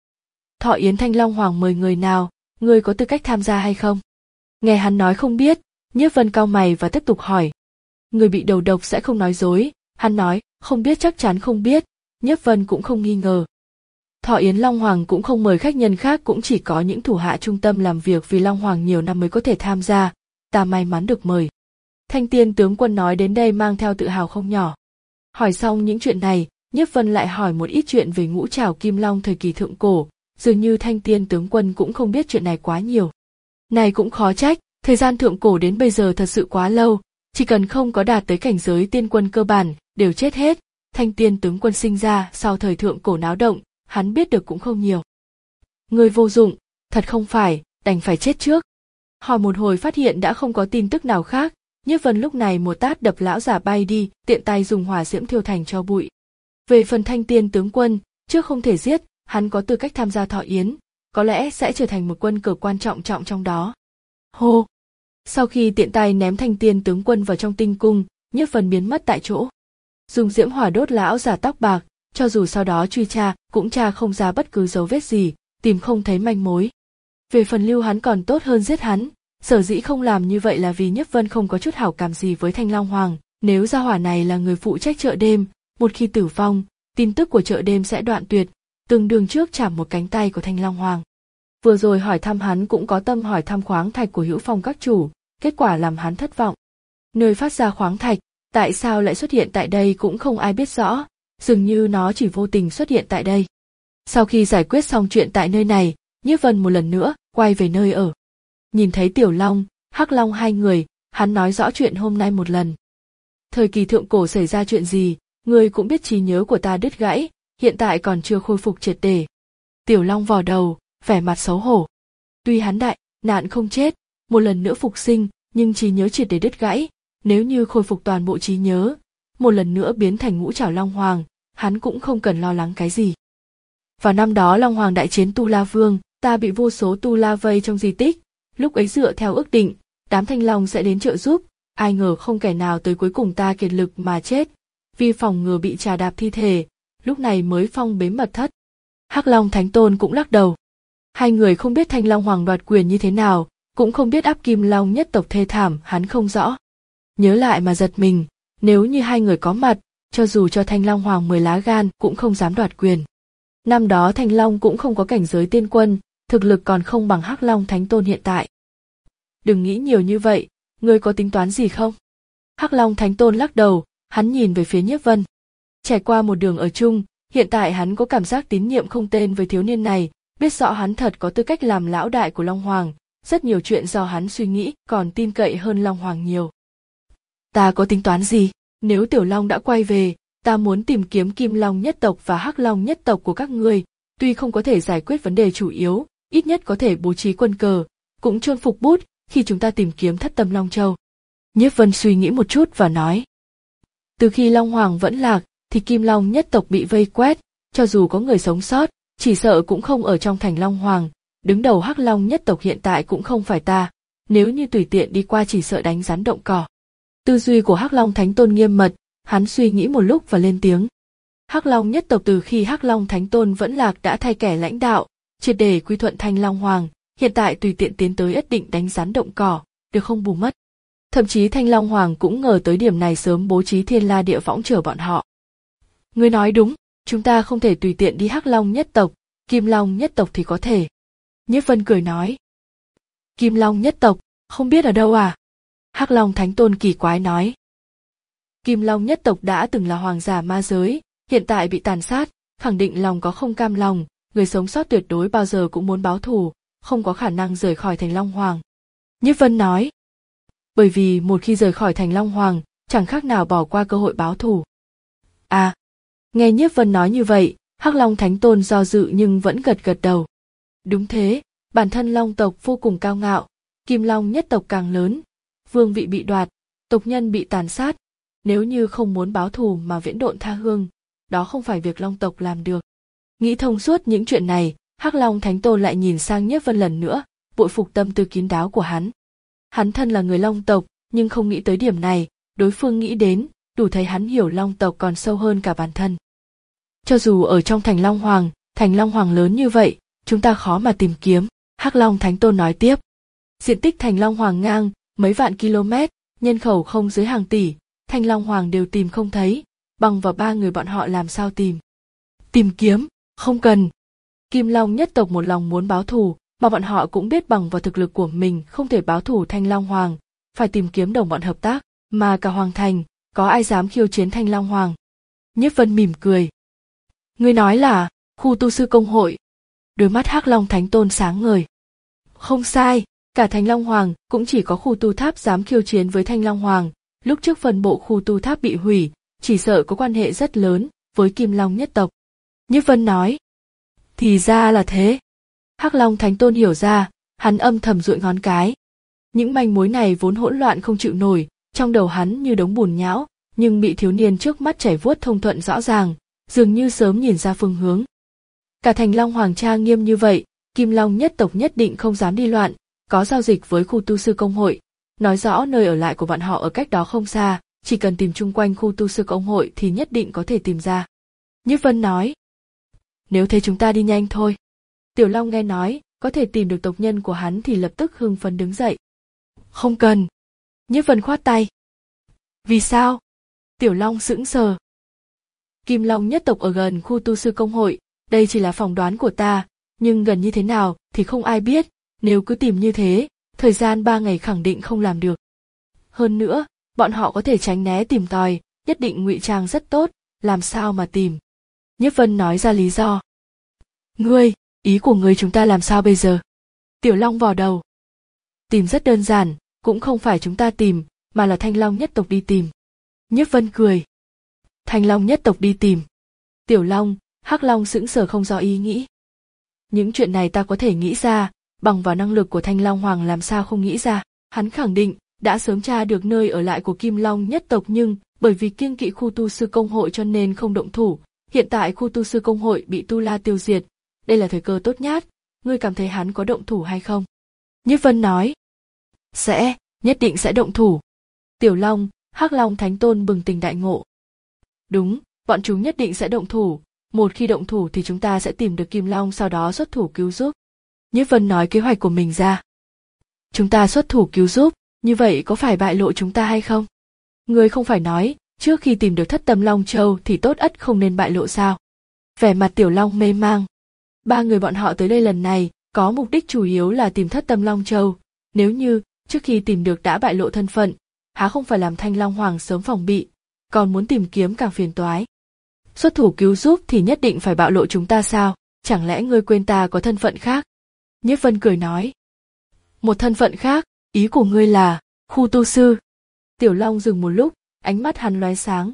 Thọ yến Thanh Long Hoàng mời người nào, người có tư cách tham gia hay không? Nghe hắn nói không biết, Nhiếp Vân cau mày và tiếp tục hỏi. Người bị đầu độc sẽ không nói dối, hắn nói, không biết chắc chắn không biết, Nhiếp Vân cũng không nghi ngờ. Thọ yến Long Hoàng cũng không mời khách nhân khác, cũng chỉ có những thủ hạ trung tâm làm việc vì Long Hoàng nhiều năm mới có thể tham gia, ta may mắn được mời. Thanh tiên tướng quân nói đến đây mang theo tự hào không nhỏ. Hỏi xong những chuyện này, Nhiếp Vân lại hỏi một ít chuyện về ngũ trảo Kim Long thời kỳ thượng cổ, dường như Thanh tiên tướng quân cũng không biết chuyện này quá nhiều. Này cũng khó trách, thời gian thượng cổ đến bây giờ thật sự quá lâu, chỉ cần không có đạt tới cảnh giới tiên quân cơ bản, đều chết hết. Thanh tiên tướng quân sinh ra sau thời thượng cổ náo động, hắn biết được cũng không nhiều. Người vô dụng, thật không phải, đành phải chết trước. Hỏi một hồi phát hiện đã không có tin tức nào khác, Nhiếp Vân lúc này một tát đập lão giả bay đi, tiện tay dùng hỏa diễm thiêu thành tro bụi. Về phần Thanh tiên tướng quân, trước không thể giết, hắn có tư cách tham gia thọ yến, có lẽ sẽ trở thành một quân cờ quan trọng trọng trong đó. Hô! Sau khi tiện tay ném Thanh tiên tướng quân vào trong tinh cung, Nhiếp Vân biến mất tại chỗ. Dùng diễm hỏa đốt lão giả tóc bạc, cho dù sau đó truy tra, cũng tra không ra bất cứ dấu vết gì, tìm không thấy manh mối. Về phần lưu hắn còn tốt hơn giết hắn, sở dĩ không làm như vậy là vì Nhiếp Vân không có chút hảo cảm gì với Thanh Long Hoàng, nếu gia hỏa này là người phụ trách chợ đêm, một khi tử vong, tin tức của chợ đêm sẽ đoạn tuyệt, tương đương trước chảm một cánh tay của Thanh Long Hoàng. Vừa rồi hỏi thăm hắn cũng có tâm hỏi thăm khoáng thạch của Hữu Phong các chủ, kết quả làm hắn thất vọng. Nơi phát ra khoáng thạch, tại sao lại xuất hiện tại đây cũng không ai biết rõ, dường như nó chỉ vô tình xuất hiện tại đây. Sau khi giải quyết xong chuyện tại nơi này, Nhiếp Vân một lần nữa quay về nơi ở. Nhìn thấy Tiểu Long, Hắc Long hai người, hắn nói rõ chuyện hôm nay một lần. Thời kỳ thượng cổ xảy ra chuyện gì, người cũng biết, trí nhớ của ta đứt gãy, hiện tại còn chưa khôi phục triệt để. Tiểu Long vò đầu, vẻ mặt xấu hổ. Tuy hắn đại nạn không chết, một lần nữa phục sinh, nhưng trí nhớ triệt để đứt gãy, nếu như khôi phục toàn bộ trí nhớ, một lần nữa biến thành ngũ trảo Long Hoàng, hắn cũng không cần lo lắng cái gì. Vào năm đó Long Hoàng đại chiến Tu La Vương, ta bị vô số Tu La vây trong di tích, lúc ấy dựa theo ước định, đám Thanh Long sẽ đến trợ giúp, ai ngờ không kẻ nào tới, cuối cùng ta kiệt lực mà chết, vì phòng ngừa bị trà đạp thi thể, lúc này mới phong bế mật thất. Hắc Long Thánh Tôn cũng lắc đầu. Hai người không biết Thanh Long Hoàng đoạt quyền như thế nào, cũng không biết áp Kim Long nhất tộc thê thảm, hắn không rõ. Nhớ lại mà giật mình, nếu như hai người có mặt, cho dù cho Thanh Long Hoàng mười lá gan cũng không dám đoạt quyền. Năm đó Thanh Long cũng không có cảnh giới tiên quân, thực lực còn không bằng Hắc Long Thánh Tôn hiện tại. Đừng nghĩ nhiều như vậy, ngươi có tính toán gì không? Hắc Long Thánh Tôn lắc đầu, hắn nhìn về phía Nhiếp Vân. Trải qua một đường ở chung, hiện tại hắn có cảm giác tín nhiệm không tên với thiếu niên này, biết rõ hắn thật có tư cách làm lão đại của Long Hoàng, rất nhiều chuyện do hắn suy nghĩ còn tin cậy hơn Long Hoàng nhiều. Ta có tính toán gì? Nếu Tiểu Long đã quay về, ta muốn tìm kiếm Kim Long nhất tộc và Hắc Long nhất tộc của các ngươi, tuy không có thể giải quyết vấn đề chủ yếu, ít nhất có thể bố trí quân cờ, cũng chôn phục bút khi chúng ta tìm kiếm Thất Tâm Long Châu. Nhiếp Vân suy nghĩ một chút và nói. Từ khi Long Hoàng vẫn lạc, thì Kim Long nhất tộc bị vây quét, cho dù có người sống sót, chỉ sợ cũng không ở trong thành Long Hoàng, đứng đầu Hắc Long nhất tộc hiện tại cũng không phải ta, nếu như tùy tiện đi qua chỉ sợ đánh rắn động cỏ. Tư duy của Hắc Long Thánh Tôn nghiêm mật, hắn suy nghĩ một lúc và lên tiếng. Hắc Long nhất tộc từ khi Hắc Long Thánh Tôn vẫn lạc đã thay kẻ lãnh đạo, triệt để quy thuận Thanh Long Hoàng, hiện tại tùy tiện tiến tới ất định đánh rắn động cỏ, được không bù mất. Thậm chí Thanh Long Hoàng cũng ngờ tới điểm này sớm bố trí thiên la địa võng chờ bọn họ. Ngươi nói đúng, chúng ta không thể tùy tiện đi Hắc Long nhất tộc, Kim Long nhất tộc thì có thể. Nhiếp Vân cười nói. Kim Long nhất tộc, không biết ở đâu à? Hắc Long Thánh Tôn kỳ quái nói. Kim Long nhất tộc đã từng là hoàng giả ma giới, hiện tại bị tàn sát, khẳng định lòng có không cam lòng, người sống sót tuyệt đối bao giờ cũng muốn báo thù, không có khả năng rời khỏi thành Long Hoàng. Nhiếp Vân nói. Bởi vì một khi rời khỏi thành Long Hoàng, chẳng khác nào bỏ qua cơ hội báo thù. À, nghe Nhiếp Vân nói như vậy, Hắc Long Thánh Tôn do dự nhưng vẫn gật gật đầu. Đúng thế, bản thân Long tộc vô cùng cao ngạo, Kim Long nhất tộc càng lớn, vương vị bị đoạt, tộc nhân bị tàn sát, nếu như không muốn báo thù mà viễn độn tha hương, đó không phải việc Long tộc làm được. Nghĩ thông suốt những chuyện này, Hắc Long Thánh Tôn lại nhìn sang Nhiếp Vân lần nữa, bội phục tâm tư kín đáo của hắn. Hắn thân là người Long tộc, nhưng không nghĩ tới điểm này, đối phương nghĩ đến, đủ thấy hắn hiểu Long tộc còn sâu hơn cả bản thân. Cho dù ở trong thành Long Hoàng, thành Long Hoàng lớn như vậy, chúng ta khó mà tìm kiếm, Hắc Long Thánh Tôn nói tiếp. Diện tích thành Long Hoàng ngang, mấy vạn km, nhân khẩu không dưới hàng tỷ, thành Long Hoàng đều tìm không thấy, bằng vào ba người bọn họ làm sao tìm. Tìm kiếm, không cần. Kim Long nhất tộc một lòng muốn báo thù, mà bọn họ cũng biết bằng vào thực lực của mình không thể báo thù Thanh Long Hoàng, phải tìm kiếm đồng bọn hợp tác, mà cả Hoàng thành, có ai dám khiêu chiến Thanh Long Hoàng. Nhiếp Vân mỉm cười. Ngươi nói là, khu tu sư công hội. Đôi mắt Hắc Long Thánh Tôn sáng ngời. Không sai, cả Thanh Long Hoàng cũng chỉ có khu tu tháp dám khiêu chiến với Thanh Long Hoàng, lúc trước phần bộ khu tu tháp bị hủy, chỉ sợ có quan hệ rất lớn với Kim Long nhất tộc. Nhiếp Vân nói. Thì ra là thế. Hắc Long Thánh Tôn hiểu ra, hắn âm thầm duỗi ngón cái. Những manh mối này vốn hỗn loạn không chịu nổi, trong đầu hắn như đống bùn nhão, nhưng bị thiếu niên trước mắt chảy vuốt thông thuận rõ ràng, dường như sớm nhìn ra phương hướng. Cả thành Long Hoàng trang nghiêm như vậy, Kim Long nhất tộc nhất định không dám đi loạn, có giao dịch với khu tu sư công hội, nói rõ nơi ở lại của bọn họ ở cách đó không xa, chỉ cần tìm chung quanh khu tu sư công hội thì nhất định có thể tìm ra. Nhiếp Vân nói. Nếu thế chúng ta đi nhanh thôi. Tiểu Long nghe nói, có thể tìm được tộc nhân của hắn thì lập tức hưng phấn đứng dậy. Không cần. Nhiếp Vân khoát tay. Vì sao? Tiểu Long sững sờ. Kim Long nhất tộc ở gần khu tu sư công hội, đây chỉ là phỏng đoán của ta, nhưng gần như thế nào thì không ai biết, nếu cứ tìm như thế, thời gian ba ngày khẳng định không làm được. Hơn nữa, bọn họ có thể tránh né tìm tòi, nhất định ngụy trang rất tốt, làm sao mà tìm. Nhiếp Vân nói ra lý do. Ngươi, ý của ngươi chúng ta làm sao bây giờ? Tiểu Long vò đầu. Tìm rất đơn giản, cũng không phải chúng ta tìm, mà là Thanh Long nhất tộc đi tìm. Nhiếp Vân cười. Thanh Long nhất tộc đi tìm. Tiểu Long, Hắc Long sững sờ không rõ ý nghĩ. Những chuyện này ta có thể nghĩ ra, bằng vào năng lực của Thanh Long Hoàng làm sao không nghĩ ra. Hắn khẳng định, đã sớm tra được nơi ở lại của Kim Long nhất tộc nhưng, bởi vì kiêng kỵ khu tu sư công hội cho nên không động thủ. Hiện tại khu tu sư công hội bị Tu La tiêu diệt, đây là thời cơ tốt nhất, ngươi cảm thấy hắn có động thủ hay không? Nhiếp Vân nói. Sẽ, nhất định sẽ động thủ. Tiểu Long, Hắc Long Thánh Tôn bừng tỉnh đại ngộ. Đúng, bọn chúng nhất định sẽ động thủ, một khi động thủ thì chúng ta sẽ tìm được Kim Long sau đó xuất thủ cứu giúp. Nhiếp Vân nói kế hoạch của mình ra. Chúng ta xuất thủ cứu giúp, như vậy có phải bại lộ chúng ta hay không? Ngươi không phải nói, trước khi tìm được Thất Tâm Long Châu thì tốt ắt không nên bại lộ sao? Vẻ mặt Tiểu Long mê mang. Ba người bọn họ tới đây lần này, có mục đích chủ yếu là tìm Thất Tâm Long Châu. Nếu như, trước khi tìm được đã bại lộ thân phận, há không phải làm Thanh Long Hoàng sớm phòng bị, còn muốn tìm kiếm càng phiền toái. Xuất thủ cứu giúp thì nhất định phải bạo lộ chúng ta sao? Chẳng lẽ ngươi quên ta có thân phận khác? Nhiếp Vân cười nói. Một thân phận khác, ý của ngươi là, khu tu sư. Tiểu Long dừng một lúc, ánh mắt hắn lóe sáng.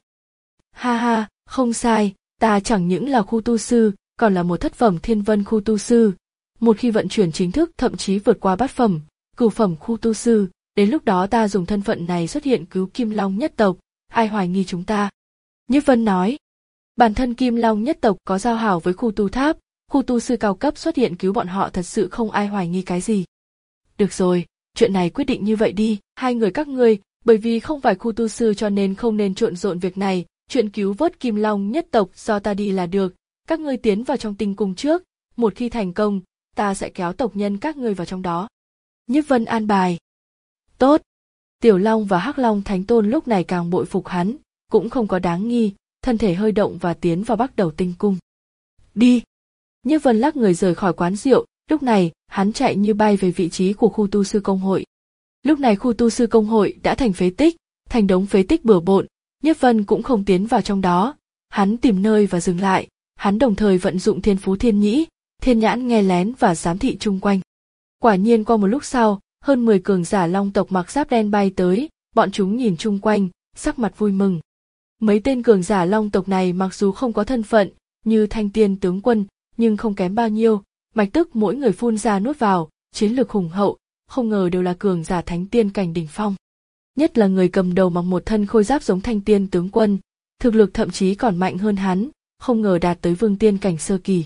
Ha ha, không sai, ta chẳng những là khu tu sư, còn là một thất phẩm thiên vân khu tu sư. Một khi vận chuyển chính thức thậm chí vượt qua bát phẩm, cửu phẩm khu tu sư, đến lúc đó ta dùng thân phận này xuất hiện cứu Kim Long nhất tộc, ai hoài nghi chúng ta. Nhiếp Vân nói. Bản thân Kim Long nhất tộc có giao hảo với khu tu tháp, khu tu sư cao cấp xuất hiện cứu bọn họ thật sự không ai hoài nghi cái gì. Được rồi, chuyện này quyết định như vậy đi, hai người các ngươi, bởi vì không phải khu tu sư cho nên không nên trộn rộn việc này, chuyện cứu vớt Kim Long nhất tộc do ta đi là được, các ngươi tiến vào trong tinh cung trước, một khi thành công, ta sẽ kéo tộc nhân các ngươi vào trong đó. Nhiếp Vân an bài. Tốt. Tiểu Long và Hắc Long Thánh Tôn lúc này càng bội phục hắn, cũng không có đáng nghi, thân thể hơi động và tiến vào Bắc Đầu Tinh Cung. Đi! Nhiếp Vân lắc người rời khỏi quán rượu, lúc này hắn chạy như bay về vị trí của khu tu sư công hội. Lúc này khu tu sư công hội đã thành phế tích, thành đống phế tích bừa bộn, Nhiếp Vân cũng không tiến vào trong đó, hắn tìm nơi và dừng lại, hắn đồng thời vận dụng thiên phú thiên nhĩ, thiên nhãn nghe lén và giám thị chung quanh. Quả nhiên qua một lúc sau, hơn mười cường giả Long tộc mặc giáp đen bay tới, bọn chúng nhìn chung quanh, sắc mặt vui mừng. Mấy tên cường giả Long tộc này mặc dù không có thân phận như Thanh Tiên tướng quân, nhưng không kém bao nhiêu, mạch tức mỗi người phun ra nuốt vào, chiến lược hùng hậu, không ngờ đều là cường giả Thánh Tiên cảnh đỉnh phong. Nhất là người cầm đầu mặc một thân khôi giáp giống Thanh Tiên tướng quân, thực lực thậm chí còn mạnh hơn hắn, không ngờ đạt tới Vương Tiên cảnh sơ kỳ.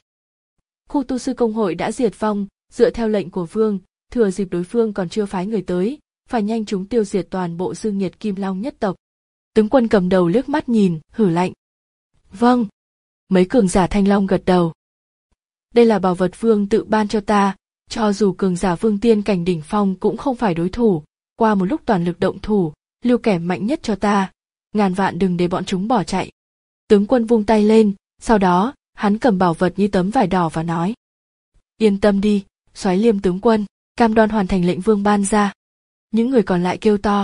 Khu tu sư công hội đã diệt vong, dựa theo lệnh của Vương, thừa dịp đối phương còn chưa phái người tới, phải nhanh chóng tiêu diệt toàn bộ dương nhiệt Kim Long nhất tộc. Tướng quân cầm đầu liếc mắt nhìn, hử lạnh. Vâng. Mấy cường giả Thanh Long gật đầu. Đây là bảo vật Vương tự ban cho ta, cho dù cường giả Vương Tiên cảnh đỉnh phong cũng không phải đối thủ, qua một lúc toàn lực động thủ, lưu kẻ mạnh nhất cho ta, ngàn vạn đừng để bọn chúng bỏ chạy. Tướng quân vung tay lên, sau đó, hắn cầm bảo vật như tấm vải đỏ và nói. Yên tâm đi, Soái Liêm tướng quân, cam đoan hoàn thành lệnh Vương ban ra. Những người còn lại kêu to.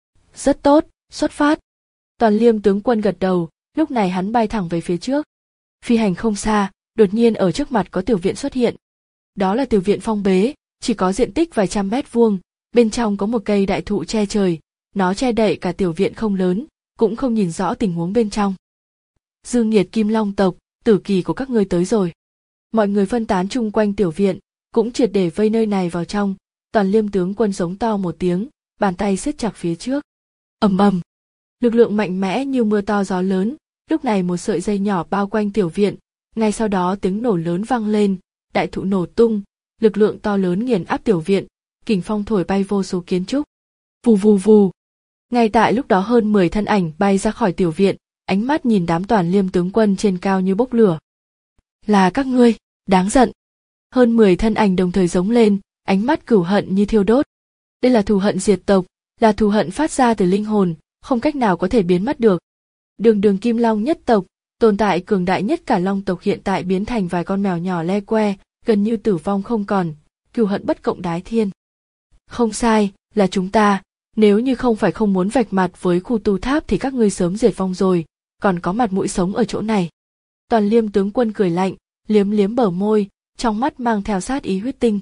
Rất tốt, xuất phát. Toàn Liêm tướng quân gật đầu, lúc này hắn bay thẳng về phía trước. Phi hành không xa, đột nhiên ở trước mặt có tiểu viện xuất hiện. Đó là tiểu viện phong bế, chỉ có diện tích vài trăm mét vuông, bên trong có một cây đại thụ che trời, nó che đậy cả tiểu viện không lớn, cũng không nhìn rõ tình huống bên trong. Dương nhiệt Kim Long tộc, tử kỳ của các ngươi tới rồi. Mọi người phân tán chung quanh tiểu viện, cũng triệt để vây nơi này vào trong. Toàn Liêm tướng quân giống to một tiếng, bàn tay siết chặt phía trước. Ầm ầm, lực lượng mạnh mẽ như mưa to gió lớn. Lúc này một sợi dây nhỏ bao quanh tiểu viện, ngay sau đó tiếng nổ lớn vang lên, đại thụ nổ tung, lực lượng to lớn nghiền áp tiểu viện, kình phong thổi bay vô số kiến trúc. Vù vù vù. Ngay tại lúc đó hơn mười thân ảnh bay ra khỏi tiểu viện, ánh mắt nhìn đám Toàn Liêm tướng quân trên cao như bốc lửa. Là các ngươi, đáng giận. Hơn mười thân ảnh đồng thời giống lên, ánh mắt cửu hận như thiêu đốt. Đây là thù hận diệt tộc, là thù hận phát ra từ linh hồn, không cách nào có thể biến mất được. Đường đường Kim Long nhất tộc, tồn tại cường đại nhất cả Long tộc hiện tại biến thành vài con mèo nhỏ le que, gần như tử vong không còn, cừu hận bất cộng đái thiên. Không sai, là chúng ta, nếu như không phải không muốn vạch mặt với khu tu tháp thì các ngươi sớm diệt vong rồi, còn có mặt mũi sống ở chỗ này. Toàn Liêm tướng quân cười lạnh, liếm liếm bờ môi, trong mắt mang theo sát ý huyết tinh.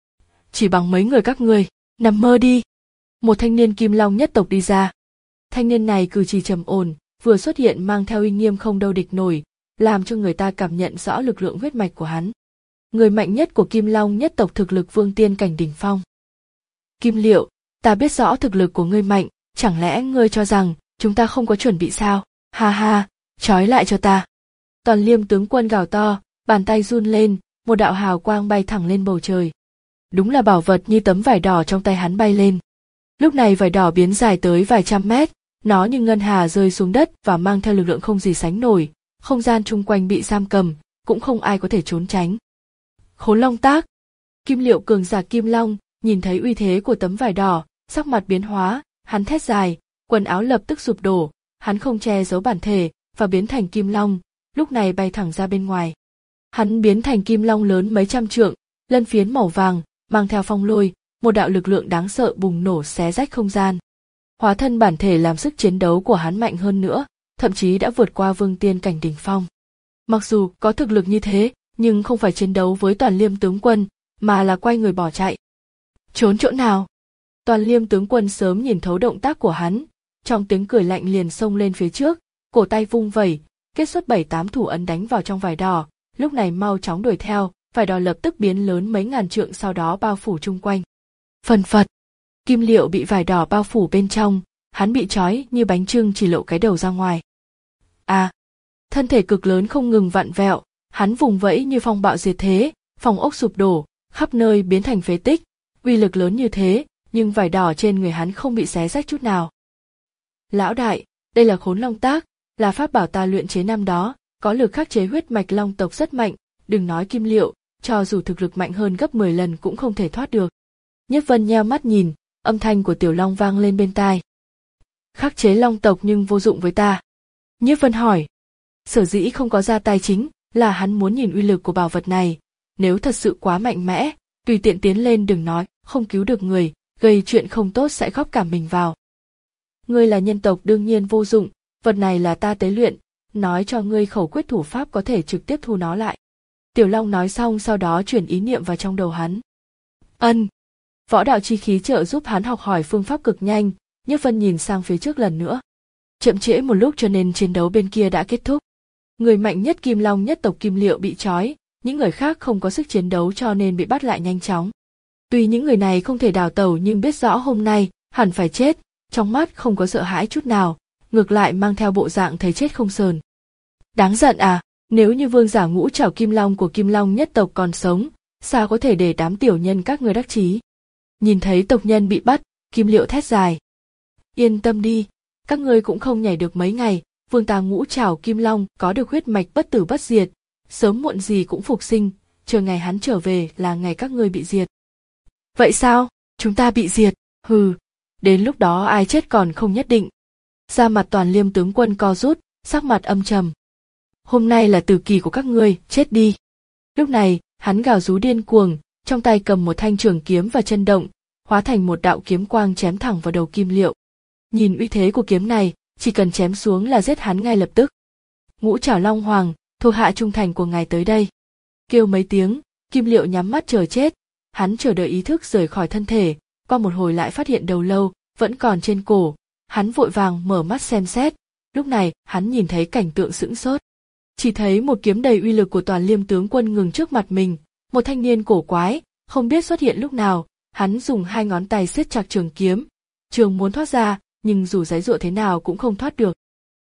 Chỉ bằng mấy người các ngươi, nằm mơ đi. Một thanh niên Kim Long nhất tộc đi ra. Thanh niên này cử chỉ trầm ổn, vừa xuất hiện mang theo uy nghiêm không đâu địch nổi, làm cho người ta cảm nhận rõ lực lượng huyết mạch của hắn. Người mạnh nhất của Kim Long nhất tộc thực lực Vương Tiên cảnh đỉnh phong. Kim Liệu, ta biết rõ thực lực của ngươi mạnh, chẳng lẽ ngươi cho rằng chúng ta không có chuẩn bị sao? Ha ha, trói lại cho ta. Toàn Liêm tướng quân gào to, bàn tay run lên, một đạo hào quang bay thẳng lên bầu trời. Đúng là bảo vật như tấm vải đỏ trong tay hắn bay lên. Lúc này vải đỏ biến dài tới vài trăm mét, nó như ngân hà rơi xuống đất và mang theo lực lượng không gì sánh nổi, không gian chung quanh bị giam cầm, cũng không ai có thể trốn tránh. Khốn Long tác. Kim Liệu cường giả Kim Long, nhìn thấy uy thế của tấm vải đỏ, sắc mặt biến hóa, hắn thét dài, quần áo lập tức sụp đổ, hắn không che giấu bản thể và biến thành Kim Long, lúc này bay thẳng ra bên ngoài. Hắn biến thành Kim Long lớn mấy trăm trượng, lân phiến màu vàng, mang theo phong lôi, một đạo lực lượng đáng sợ bùng nổ xé rách không gian. Hóa thân bản thể làm sức chiến đấu của hắn mạnh hơn nữa, thậm chí đã vượt qua Vương Tiên cảnh đỉnh phong. Mặc dù có thực lực như thế, nhưng không phải chiến đấu với Toàn Liêm tướng quân, mà là quay người bỏ chạy. Trốn chỗ nào? Toàn Liêm tướng quân sớm nhìn thấu động tác của hắn, trong tiếng cười lạnh liền xông lên phía trước, cổ tay vung vẩy, kết xuất bảy tám thủ ấn đánh vào trong vải đỏ, lúc này mau chóng đuổi theo, vải đỏ lập tức biến lớn mấy ngàn trượng sau đó bao phủ chung quanh. Phần phật, Kim Liệu bị vải đỏ bao phủ bên trong, hắn bị trói như bánh chưng chỉ lộ cái đầu ra ngoài. À, thân thể cực lớn không ngừng vặn vẹo, hắn vùng vẫy như phong bạo diệt thế, phòng ốc sụp đổ, khắp nơi biến thành phế tích, uy lực lớn như thế, nhưng vải đỏ trên người hắn không bị xé rách chút nào. Lão đại, đây là Khốn Long tác, là pháp bảo ta luyện chế năm đó, có lực khắc chế huyết mạch Long tộc rất mạnh, đừng nói Kim Liệu, cho dù thực lực mạnh hơn gấp mười lần cũng không thể thoát được. Nhất Vân nheo mắt nhìn, âm thanh của Tiểu Long vang lên bên tai. Khắc chế long tộc nhưng vô dụng với ta. Nhiếp Vân hỏi. Sở dĩ không có ra tay chính là hắn muốn nhìn uy lực của bảo vật này, nếu thật sự quá mạnh mẽ, tùy tiện tiến lên đừng nói, không cứu được người, gây chuyện không tốt sẽ góp cả mình vào. Ngươi là nhân tộc đương nhiên vô dụng, vật này là ta tế luyện, nói cho ngươi khẩu quyết thủ pháp có thể trực tiếp thu nó lại. Tiểu Long nói xong sau đó chuyển ý niệm vào trong đầu hắn. Ân. Võ đạo chi khí trợ giúp hắn học hỏi phương pháp cực nhanh, Nhiếp Vân nhìn sang phía trước lần nữa. Chậm trễ một lúc cho nên chiến đấu bên kia đã kết thúc. Người mạnh nhất Kim Long nhất tộc Kim Liệu bị trói, những người khác không có sức chiến đấu cho nên bị bắt lại nhanh chóng. Tuy những người này không thể đào tẩu nhưng biết rõ hôm nay hẳn phải chết, trong mắt không có sợ hãi chút nào, ngược lại mang theo bộ dạng thấy chết không sờn. Đáng giận à, nếu như vương giả ngũ trảo Kim Long của Kim Long nhất tộc còn sống, sao có thể để đám tiểu nhân các người đắc chí. Nhìn thấy tộc nhân bị bắt, Kim Liệu thét dài. Yên tâm đi, các ngươi cũng không nhảy được mấy ngày, vương ta ngũ trảo Kim Long có được huyết mạch bất tử bất diệt, sớm muộn gì cũng phục sinh, chờ ngày hắn trở về là ngày các ngươi bị diệt. Vậy sao, chúng ta bị diệt, hừ, đến lúc đó ai chết còn không nhất định. Da mặt Toàn Liêm tướng quân co rút, sắc mặt âm trầm. Hôm nay là tử kỳ của các ngươi, chết đi. Lúc này, hắn gào rú điên cuồng, trong tay cầm một thanh trường kiếm và chân động, hóa thành một đạo kiếm quang chém thẳng vào đầu Kim Liệu. Nhìn uy thế của kiếm này, chỉ cần chém xuống là giết hắn ngay lập tức. Ngũ trảo Long Hoàng, thuộc hạ trung thành của ngài tới đây. Kêu mấy tiếng, Kim Liệu nhắm mắt chờ chết, hắn chờ đợi ý thức rời khỏi thân thể, qua một hồi lại phát hiện đầu lâu vẫn còn trên cổ, hắn vội vàng mở mắt xem xét, lúc này hắn nhìn thấy cảnh tượng sững sốt. Chỉ thấy một kiếm đầy uy lực của Toàn Liêm tướng quân ngừng trước mặt mình, một thanh niên cổ quái, không biết xuất hiện lúc nào, hắn dùng hai ngón tay siết chặt trường kiếm, trường muốn thoát ra, nhưng dù giãy giụa thế nào cũng không thoát được.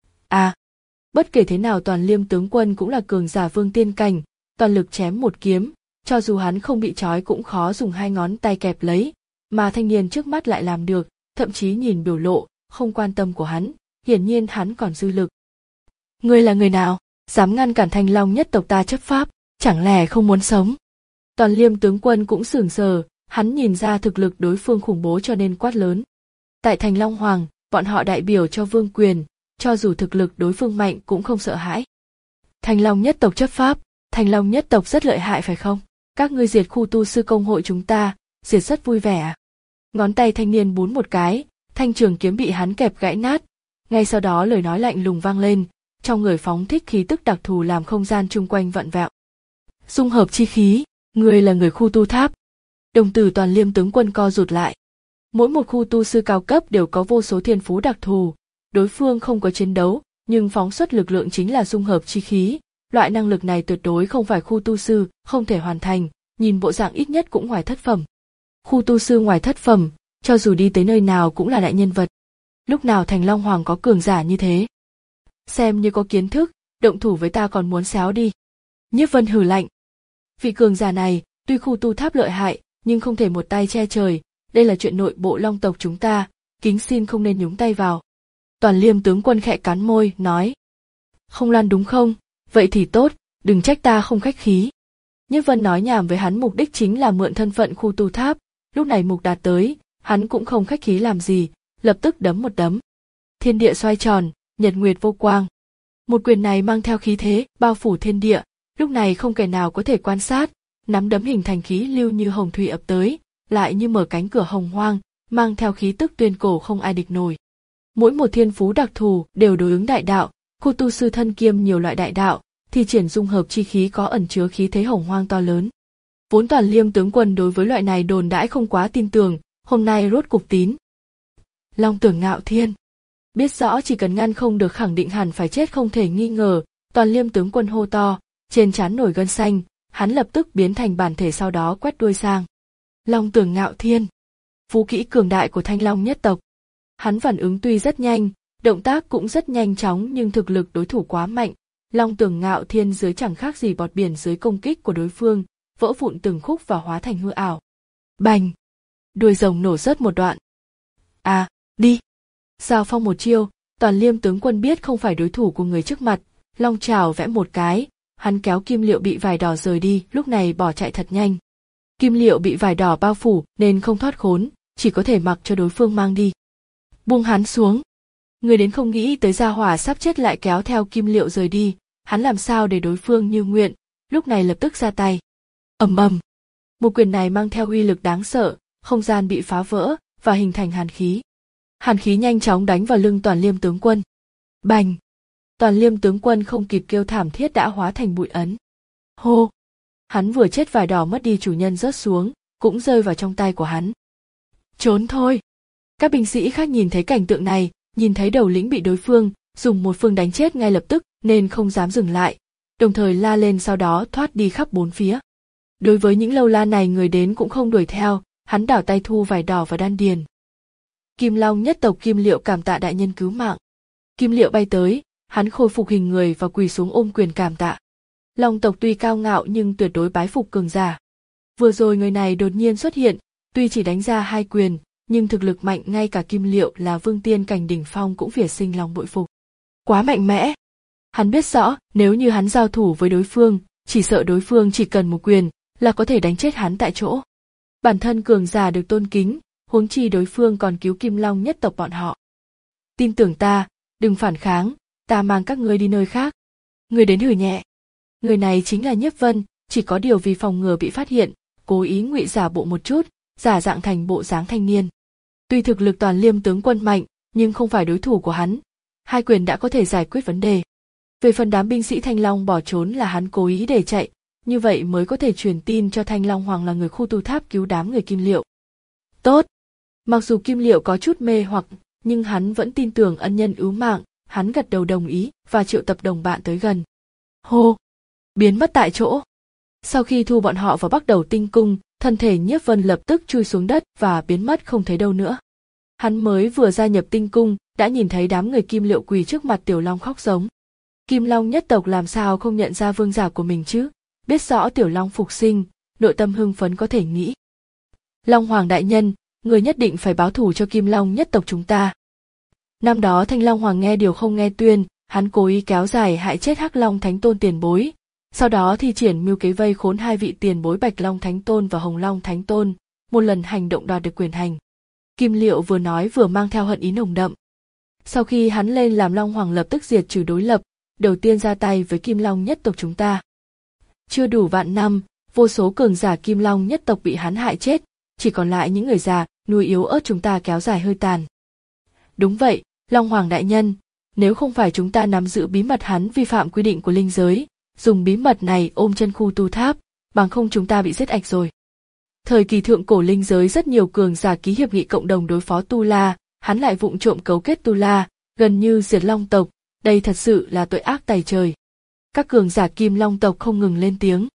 À, bất kể thế nào Toàn Liêm tướng quân cũng là cường giả vương tiên cảnh, toàn lực chém một kiếm, cho dù hắn không bị trói cũng khó dùng hai ngón tay kẹp lấy, mà thanh niên trước mắt lại làm được, thậm chí nhìn biểu lộ, không quan tâm của hắn, hiển nhiên hắn còn dư lực. Ngươi là người nào, dám ngăn cản Thanh Long nhất tộc ta chấp pháp, chẳng lẽ không muốn sống? Toàn Liêm tướng quân cũng sửng sờ, hắn nhìn ra thực lực đối phương khủng bố cho nên quát lớn. Tại Thành Long Hoàng, bọn họ đại biểu cho vương quyền, cho dù thực lực đối phương mạnh cũng không sợ hãi. Thanh Long nhất tộc chấp pháp, Thanh Long nhất tộc rất lợi hại phải không? Các ngươi diệt khu tu sư công hội chúng ta, diệt rất vui vẻ à? Ngón tay thanh niên bún một cái, thanh trường kiếm bị hắn kẹp gãy nát. Ngay sau đó lời nói lạnh lùng vang lên, trong người phóng thích khí tức đặc thù làm không gian chung quanh vặn vẹo. Dung hợp chi khí, ngươi là người khu tu tháp. Đồng tử Toàn Liêm tướng quân co rụt lại. Mỗi một khu tu sư cao cấp đều có vô số thiên phú đặc thù, đối phương không có chiến đấu, nhưng phóng xuất lực lượng chính là dung hợp chi khí. Loại năng lực này tuyệt đối không phải khu tu sư không thể hoàn thành, nhìn bộ dạng ít nhất cũng ngoài thất phẩm. Khu tu sư ngoài thất phẩm, cho dù đi tới nơi nào cũng là đại nhân vật. Lúc nào Thành Long Hoàng có cường giả như thế? Xem như có kiến thức, động thủ với ta còn muốn xéo đi. Nhiếp Vân hừ lạnh. Vị cường giả này, tuy khu tu tháp lợi hại, nhưng không thể một tay che trời, đây là chuyện nội bộ Long tộc chúng ta, kính xin không nên nhúng tay vào. Toàn Liêm tướng quân khẽ cắn môi, nói. Không lăn đúng không? Vậy thì tốt, đừng trách ta không khách khí. Nhiếp Vân nói nhảm với hắn mục đích chính là mượn thân phận khu tu tháp, lúc này Mục Đạt tới, hắn cũng không khách khí làm gì, lập tức đấm một đấm. Thiên địa xoay tròn, nhật nguyệt vô quang. Một quyền này mang theo khí thế, bao phủ thiên địa, lúc này không kẻ nào có thể quan sát, nắm đấm hình thành khí lưu như hồng thủy ập tới, lại như mở cánh cửa hồng hoang, mang theo khí tức tuyên cổ không ai địch nổi. Mỗi một thiên phú đặc thù đều đối ứng đại đạo, khu tu sư thân kiêm nhiều loại đại đạo, thì triển dung hợp chi khí có ẩn chứa khí thế hồng hoang to lớn. Vốn Toàn Liêm tướng quân đối với loại này đồn đãi không quá tin tưởng, hôm nay rốt cục tín. Long Tưởng Ngạo Thiên biết rõ chỉ cần ngăn không được khẳng định hẳn phải chết không thể nghi ngờ, Toàn Liêm tướng quân hô to, trên trán nổi gân xanh, hắn lập tức biến thành bản thể sau đó quét đuôi sang. Long Tưởng Ngạo Thiên, phú kỹ cường đại của Thanh Long nhất tộc. Hắn phản ứng tuy rất nhanh, động tác cũng rất nhanh chóng nhưng thực lực đối thủ quá mạnh. Long Tưởng Ngạo Thiên dưới chẳng khác gì bọt biển dưới công kích của đối phương, vỡ vụn từng khúc và hóa thành hư ảo. Bành! Đuôi rồng nổ rớt một đoạn. À, đi! Giao phong một chiêu, Toàn Liêm tướng quân biết không phải đối thủ của người trước mặt, long trảo vẽ một cái, hắn kéo Kim Liệu bị vải đỏ rời đi, lúc này bỏ chạy thật nhanh. Kim Liệu bị vải đỏ bao phủ nên không thoát khốn, chỉ có thể mặc cho đối phương mang đi. Buông hắn xuống. Người đến không nghĩ tới gia hỏa sắp chết lại kéo theo Kim Liệu rời đi, hắn làm sao để đối phương như nguyện, lúc này lập tức ra tay. Ầm ầm. Một quyền này mang theo uy lực đáng sợ, không gian bị phá vỡ và hình thành hàn khí. Hàn khí nhanh chóng đánh vào lưng Toàn Liêm tướng quân. Bành! Toàn Liêm tướng quân không kịp kêu thảm thiết đã hóa thành bụi ấn. Hô! Hắn vừa chết vải đỏ mất đi chủ nhân rớt xuống, cũng rơi vào trong tay của hắn. Trốn thôi! Các binh sĩ khác nhìn thấy cảnh tượng này, nhìn thấy đầu lĩnh bị đối phương dùng một phương đánh chết ngay lập tức nên không dám dừng lại, đồng thời la lên sau đó thoát đi khắp bốn phía. Đối với những lâu la này người đến cũng không đuổi theo, hắn đảo tay thu vải đỏ vào đan điền. Kim Long nhất tộc Kim Liệu cảm tạ đại nhân cứu mạng. Kim Liệu bay tới, hắn khôi phục hình người và quỳ xuống ôm quyền cảm tạ. Long tộc tuy cao ngạo nhưng tuyệt đối bái phục cường giả. Vừa rồi người này đột nhiên xuất hiện, tuy chỉ đánh ra hai quyền, nhưng thực lực mạnh, ngay cả Kim Liệu là vương tiên cảnh đỉnh phong cũng phải sinh lòng bội phục. Quá mạnh mẽ. Hắn biết rõ, nếu như hắn giao thủ với đối phương, chỉ sợ đối phương chỉ cần một quyền là có thể đánh chết hắn tại chỗ. Bản thân cường giả được tôn kính, huống chi đối phương còn cứu Kim Long nhất tộc bọn họ. Tin tưởng ta, đừng phản kháng, ta mang các ngươi đi nơi khác. Người đến hừ nhẹ. Người này chính là Nhiếp Vân, chỉ có điều vì phòng ngừa bị phát hiện, cố ý ngụy giả bộ một chút, giả dạng thành bộ dáng thanh niên. Tuy thực lực Toàn Liêm tướng quân mạnh, nhưng không phải đối thủ của hắn. Hai quyền đã có thể giải quyết vấn đề. Về phần đám binh sĩ Thanh Long bỏ trốn là hắn cố ý để chạy, như vậy mới có thể truyền tin cho Thanh Long Hoàng là người khu tu tháp cứu đám người Kim Liệu. Tốt. Mặc dù Kim Liệu có chút mê hoặc, nhưng hắn vẫn tin tưởng ân nhân ưu mạng, hắn gật đầu đồng ý và triệu tập đồng bạn tới gần. Hô! Biến mất tại chỗ. Sau khi thu bọn họ vào Bắc Đầu Tinh Cung, thân thể Nhiếp Vân lập tức chui xuống đất và biến mất không thấy đâu nữa. Hắn mới vừa gia nhập Tinh Cung, đã nhìn thấy đám người Kim Liệu quỳ trước mặt Tiểu Long khóc giống. Kim Long nhất tộc làm sao không nhận ra vương giả của mình chứ? Biết rõ Tiểu Long phục sinh, nội tâm hưng phấn có thể nghĩ. Long Hoàng đại nhân, người nhất định phải báo thù cho Kim Long nhất tộc chúng ta. Năm đó Thanh Long Hoàng nghe điều không nghe tuyên, hắn cố ý kéo dài hại chết Hắc Long Thánh Tôn tiền bối. Sau đó thi triển mưu kế vây khốn hai vị tiền bối Bạch Long Thánh Tôn và Hồng Long Thánh Tôn, một lần hành động đoạt được quyền hành. Kim Liệu vừa nói vừa mang theo hận ý nồng đậm. Sau khi hắn lên làm Long Hoàng lập tức diệt trừ đối lập, đầu tiên ra tay với Kim Long nhất tộc chúng ta. Chưa đủ vạn năm, vô số cường giả Kim Long nhất tộc bị hắn hại chết, chỉ còn lại những người già, nuôi yếu ớt chúng ta kéo dài hơi tàn. Đúng vậy, Long Hoàng đại nhân, nếu không phải chúng ta nắm giữ bí mật hắn vi phạm quy định của linh giới, dùng bí mật này ôm chân khu tu tháp, bằng không chúng ta bị giết ạch rồi. Thời kỳ thượng cổ linh giới rất nhiều cường giả ký hiệp nghị cộng đồng đối phó Tu La, hắn lại vụng trộm cấu kết Tu La, gần như diệt Long tộc, đây thật sự là tội ác tày trời. Các cường giả Kim Long tộc không ngừng lên tiếng.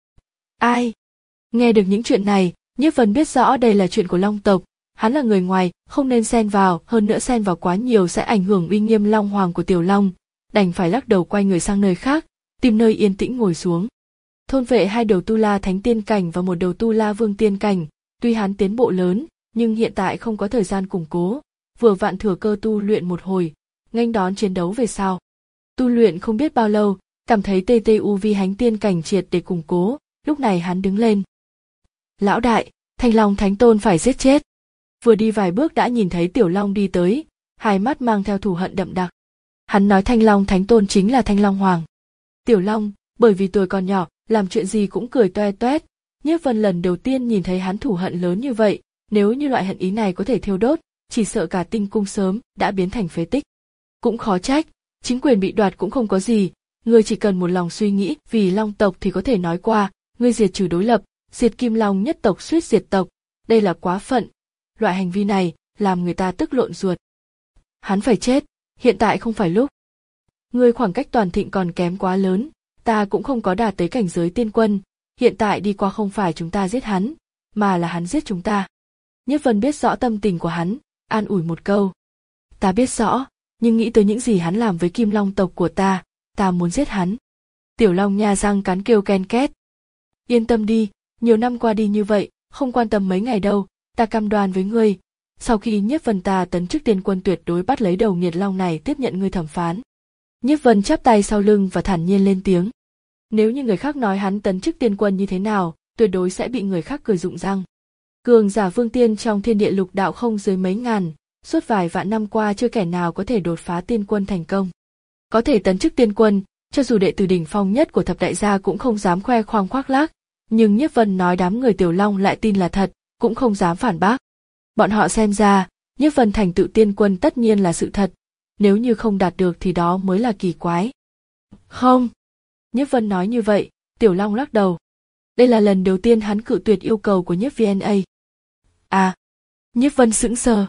Ai? Nghe được những chuyện này, Nhiếp Vân biết rõ đây là chuyện của Long tộc, hắn là người ngoài, không nên xen vào, hơn nữa xen vào quá nhiều sẽ ảnh hưởng uy nghiêm Long Hoàng của Tiểu Long, đành phải lắc đầu quay người sang nơi khác, tìm nơi yên tĩnh ngồi xuống. Thôn vệ hai đầu Tu La Thánh Tiên Cảnh và một đầu Tu La Vương Tiên Cảnh, tuy hắn tiến bộ lớn, nhưng hiện tại không có thời gian củng cố, vừa vặn thừa cơ tu luyện một hồi, nghênh đón chiến đấu về sau. Tu luyện không biết bao lâu, cảm thấy tê tê u vi Hánh Tiên Cảnh triệt để củng cố, lúc này hắn đứng lên. Lão đại, Thanh Long Thánh Tôn phải giết chết. Vừa đi vài bước đã nhìn thấy Tiểu Long đi tới, hai mắt mang theo thù hận đậm đặc. Hắn nói Thanh Long Thánh Tôn chính là Thanh Long Hoàng. Tiểu Long, bởi vì tuổi còn nhỏ, làm chuyện gì cũng cười toe toét. Nhiếp Vân lần đầu tiên nhìn thấy hắn thù hận lớn như vậy, nếu như loại hận ý này có thể thiêu đốt, chỉ sợ cả Tinh Cung sớm đã biến thành phế tích. Cũng khó trách, chính quyền bị đoạt cũng không có gì, ngươi chỉ cần một lòng suy nghĩ vì Long tộc thì có thể nói qua, ngươi diệt trừ đối lập, diệt Kim Long nhất tộc suýt diệt tộc, đây là quá phận. Loại hành vi này làm người ta tức lộn ruột. Hắn phải chết, hiện tại không phải lúc. Ngươi khoảng cách toàn thịnh còn kém quá lớn, ta cũng không có đạt tới cảnh giới tiên quân, hiện tại đi qua không phải chúng ta giết hắn, mà là hắn giết chúng ta. Nhiếp Vân biết rõ tâm tình của hắn, an ủi một câu. Ta biết rõ, nhưng nghĩ tới những gì hắn làm với Kim Long tộc của ta, ta muốn giết hắn. Tiểu Long nha răng cắn kêu ken két. Yên tâm đi, nhiều năm qua đi như vậy, không quan tâm mấy ngày đâu, ta cam đoan với ngươi, sau khi Nhiếp Vân ta tấn chức tiên quân tuyệt đối bắt lấy đầu nghiệt long này tiếp nhận ngươi thẩm phán. Nhiếp Vân chắp tay sau lưng và thản nhiên lên tiếng. Nếu như người khác nói hắn tấn chức tiên quân như thế nào, tuyệt đối sẽ bị người khác cười rụng răng. Cường giả vương tiên trong thiên địa lục đạo không dưới mấy ngàn, suốt vài vạn năm qua chưa kẻ nào có thể đột phá tiên quân thành công. Có thể tấn chức tiên quân, cho dù đệ tử đỉnh phong nhất của thập đại gia cũng không dám khoe khoang khoác lác, nhưng Nhiếp Vân nói đám người Tiểu Long lại tin là thật, cũng không dám phản bác. Bọn họ xem ra, Nhiếp Vân thành tựu tiên quân tất nhiên là sự thật, nếu như không đạt được thì đó mới là kỳ quái. Không. Nhiếp Vân nói như vậy, Tiểu Long lắc đầu. Đây là lần đầu tiên hắn cự tuyệt yêu cầu của Nhiếp vê en a. À. Nhiếp Vân sững sờ.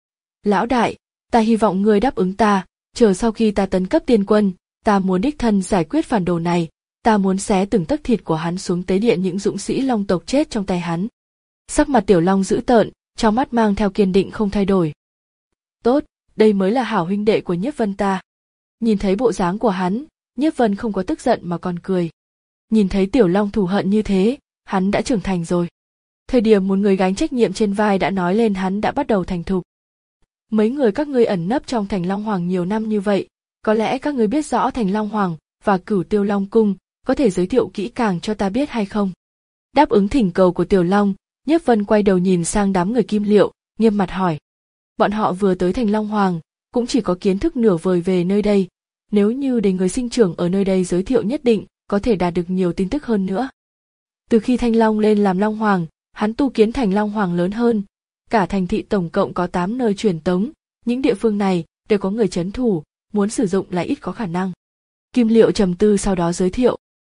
Lão đại, ta hy vọng ngươi đáp ứng ta, chờ sau khi ta tấn cấp tiên quân, ta muốn đích thân giải quyết phản đồ này, ta muốn xé từng tấc thịt của hắn xuống tế điện những dũng sĩ Long tộc chết trong tay hắn. Sắc mặt Tiểu Long dữ tợn, trong mắt mang theo kiên định không thay đổi. Tốt, đây mới là hảo huynh đệ của Nhiếp Vân ta. Nhìn thấy bộ dáng của hắn, Nhiếp Vân không có tức giận mà còn cười. Nhìn thấy Tiểu Long thù hận như thế, hắn đã trưởng thành rồi. Thời điểm một người gánh trách nhiệm trên vai đã nói lên hắn đã bắt đầu thành thục. Mấy người các ngươi ẩn nấp trong thành Long Hoàng nhiều năm như vậy, có lẽ các ngươi biết rõ thành Long Hoàng và Cửu Tiêu Long Cung, có thể giới thiệu kỹ càng cho ta biết hay không? Đáp ứng thỉnh cầu của Tiểu Long, Nhiếp Vân quay đầu nhìn sang đám người Kim Liệu, nghiêm mặt hỏi. Bọn họ vừa tới thành Long Hoàng, cũng chỉ có kiến thức nửa vời về nơi đây, nếu như để người sinh trưởng ở nơi đây giới thiệu nhất định có thể đạt được nhiều tin tức hơn nữa. Từ khi Thanh Long lên làm Long Hoàng, hắn tu kiến thành Long Hoàng lớn hơn, cả thành thị tổng cộng có tám nơi truyền tống, những địa phương này đều có người trấn thủ, muốn sử dụng là ít có khả năng. Kim Liệu trầm tư sau đó giới thiệu.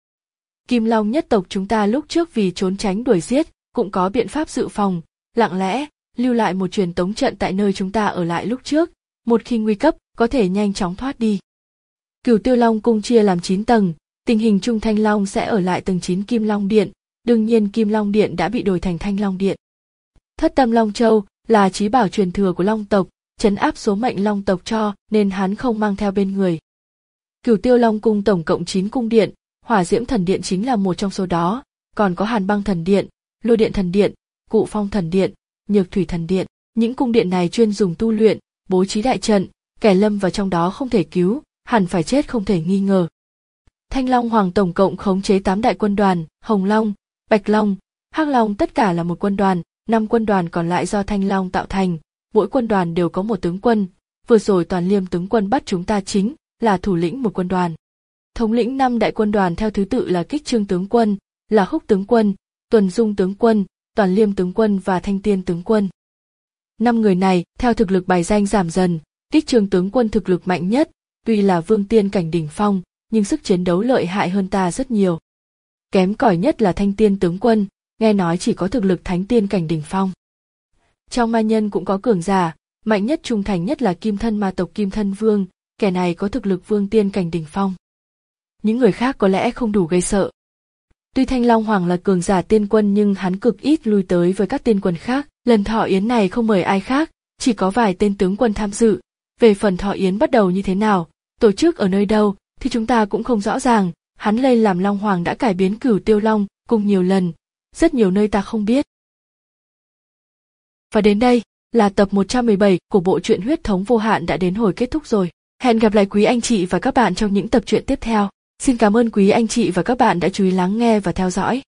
Kim Long nhất tộc chúng ta lúc trước vì trốn tránh đuổi giết, cũng có biện pháp dự phòng, lặng lẽ lưu lại một truyền tống trận tại nơi chúng ta ở lại lúc trước, một khi nguy cấp có thể nhanh chóng thoát đi. Cửu Tiêu Long cung chia làm chín tầng, tình hình chung Thanh Long sẽ ở lại tầng chín Kim Long Điện, đương nhiên Kim Long Điện đã bị đổi thành Thanh Long Điện. Thất Tâm Long Châu là chí bảo truyền thừa của Long tộc, trấn áp số mệnh Long tộc cho nên hắn không mang theo bên người. Cửu Tiêu Long cung tổng cộng chín cung điện, Hỏa Diễm Thần Điện chính là một trong số đó, còn có Hàn Băng Thần Điện, Lôi Điện Thần Điện, Cụ Phong Thần Điện, Nhược Thủy Thần Điện. Những cung điện này chuyên dùng tu luyện, bố trí đại trận, kẻ lâm vào trong đó không thể cứu, hẳn phải chết không thể nghi ngờ. Thanh Long Hoàng tổng cộng khống chế tám đại quân đoàn, Hồng Long, Bạch Long, Hắc Long tất cả là một quân đoàn, năm quân đoàn còn lại do Thanh Long tạo thành, mỗi quân đoàn đều có một tướng quân, vừa rồi Toàn Liêm tướng quân bắt chúng ta chính là thủ lĩnh một quân đoàn. Thống lĩnh năm đại quân đoàn theo thứ tự là Kích Trương tướng quân, là Húc tướng quân, Tuần Dung tướng quân, Toàn Liêm tướng quân và Thanh Tiên tướng quân. Năm người này theo thực lực bài danh giảm dần, Kích Trương tướng quân thực lực mạnh nhất, tuy là vương tiên cảnh đỉnh phong, nhưng sức chiến đấu lợi hại hơn ta rất nhiều. Kém cỏi nhất là Thanh Tiên tướng quân, nghe nói chỉ có thực lực thánh tiên cảnh đỉnh phong. Trong ma nhân cũng có cường giả, mạnh nhất trung thành nhất là Kim Thân ma tộc Kim Thân Vương, kẻ này có thực lực vương tiên cảnh đỉnh phong. Những người khác có lẽ không đủ gây sợ. Tuy Thanh Long Hoàng là cường giả tiên quân nhưng hắn cực ít lui tới với các tiên quân khác, lần thọ yến này không mời ai khác, chỉ có vài tên tướng quân tham dự. Về phần thọ yến bắt đầu như thế nào, tổ chức ở nơi đâu thì chúng ta cũng không rõ ràng, hắn lên làm Long Hoàng đã cải biến Cửu Tiêu Long cùng nhiều lần, rất nhiều nơi ta không biết. Và đến đây là tập một trăm mười bảy của bộ truyện Huyết Thống Vô Hạn đã đến hồi kết thúc rồi. Hẹn gặp lại quý anh chị và các bạn trong những tập truyện tiếp theo. Xin cảm ơn quý anh chị và các bạn đã chú ý lắng nghe và theo dõi.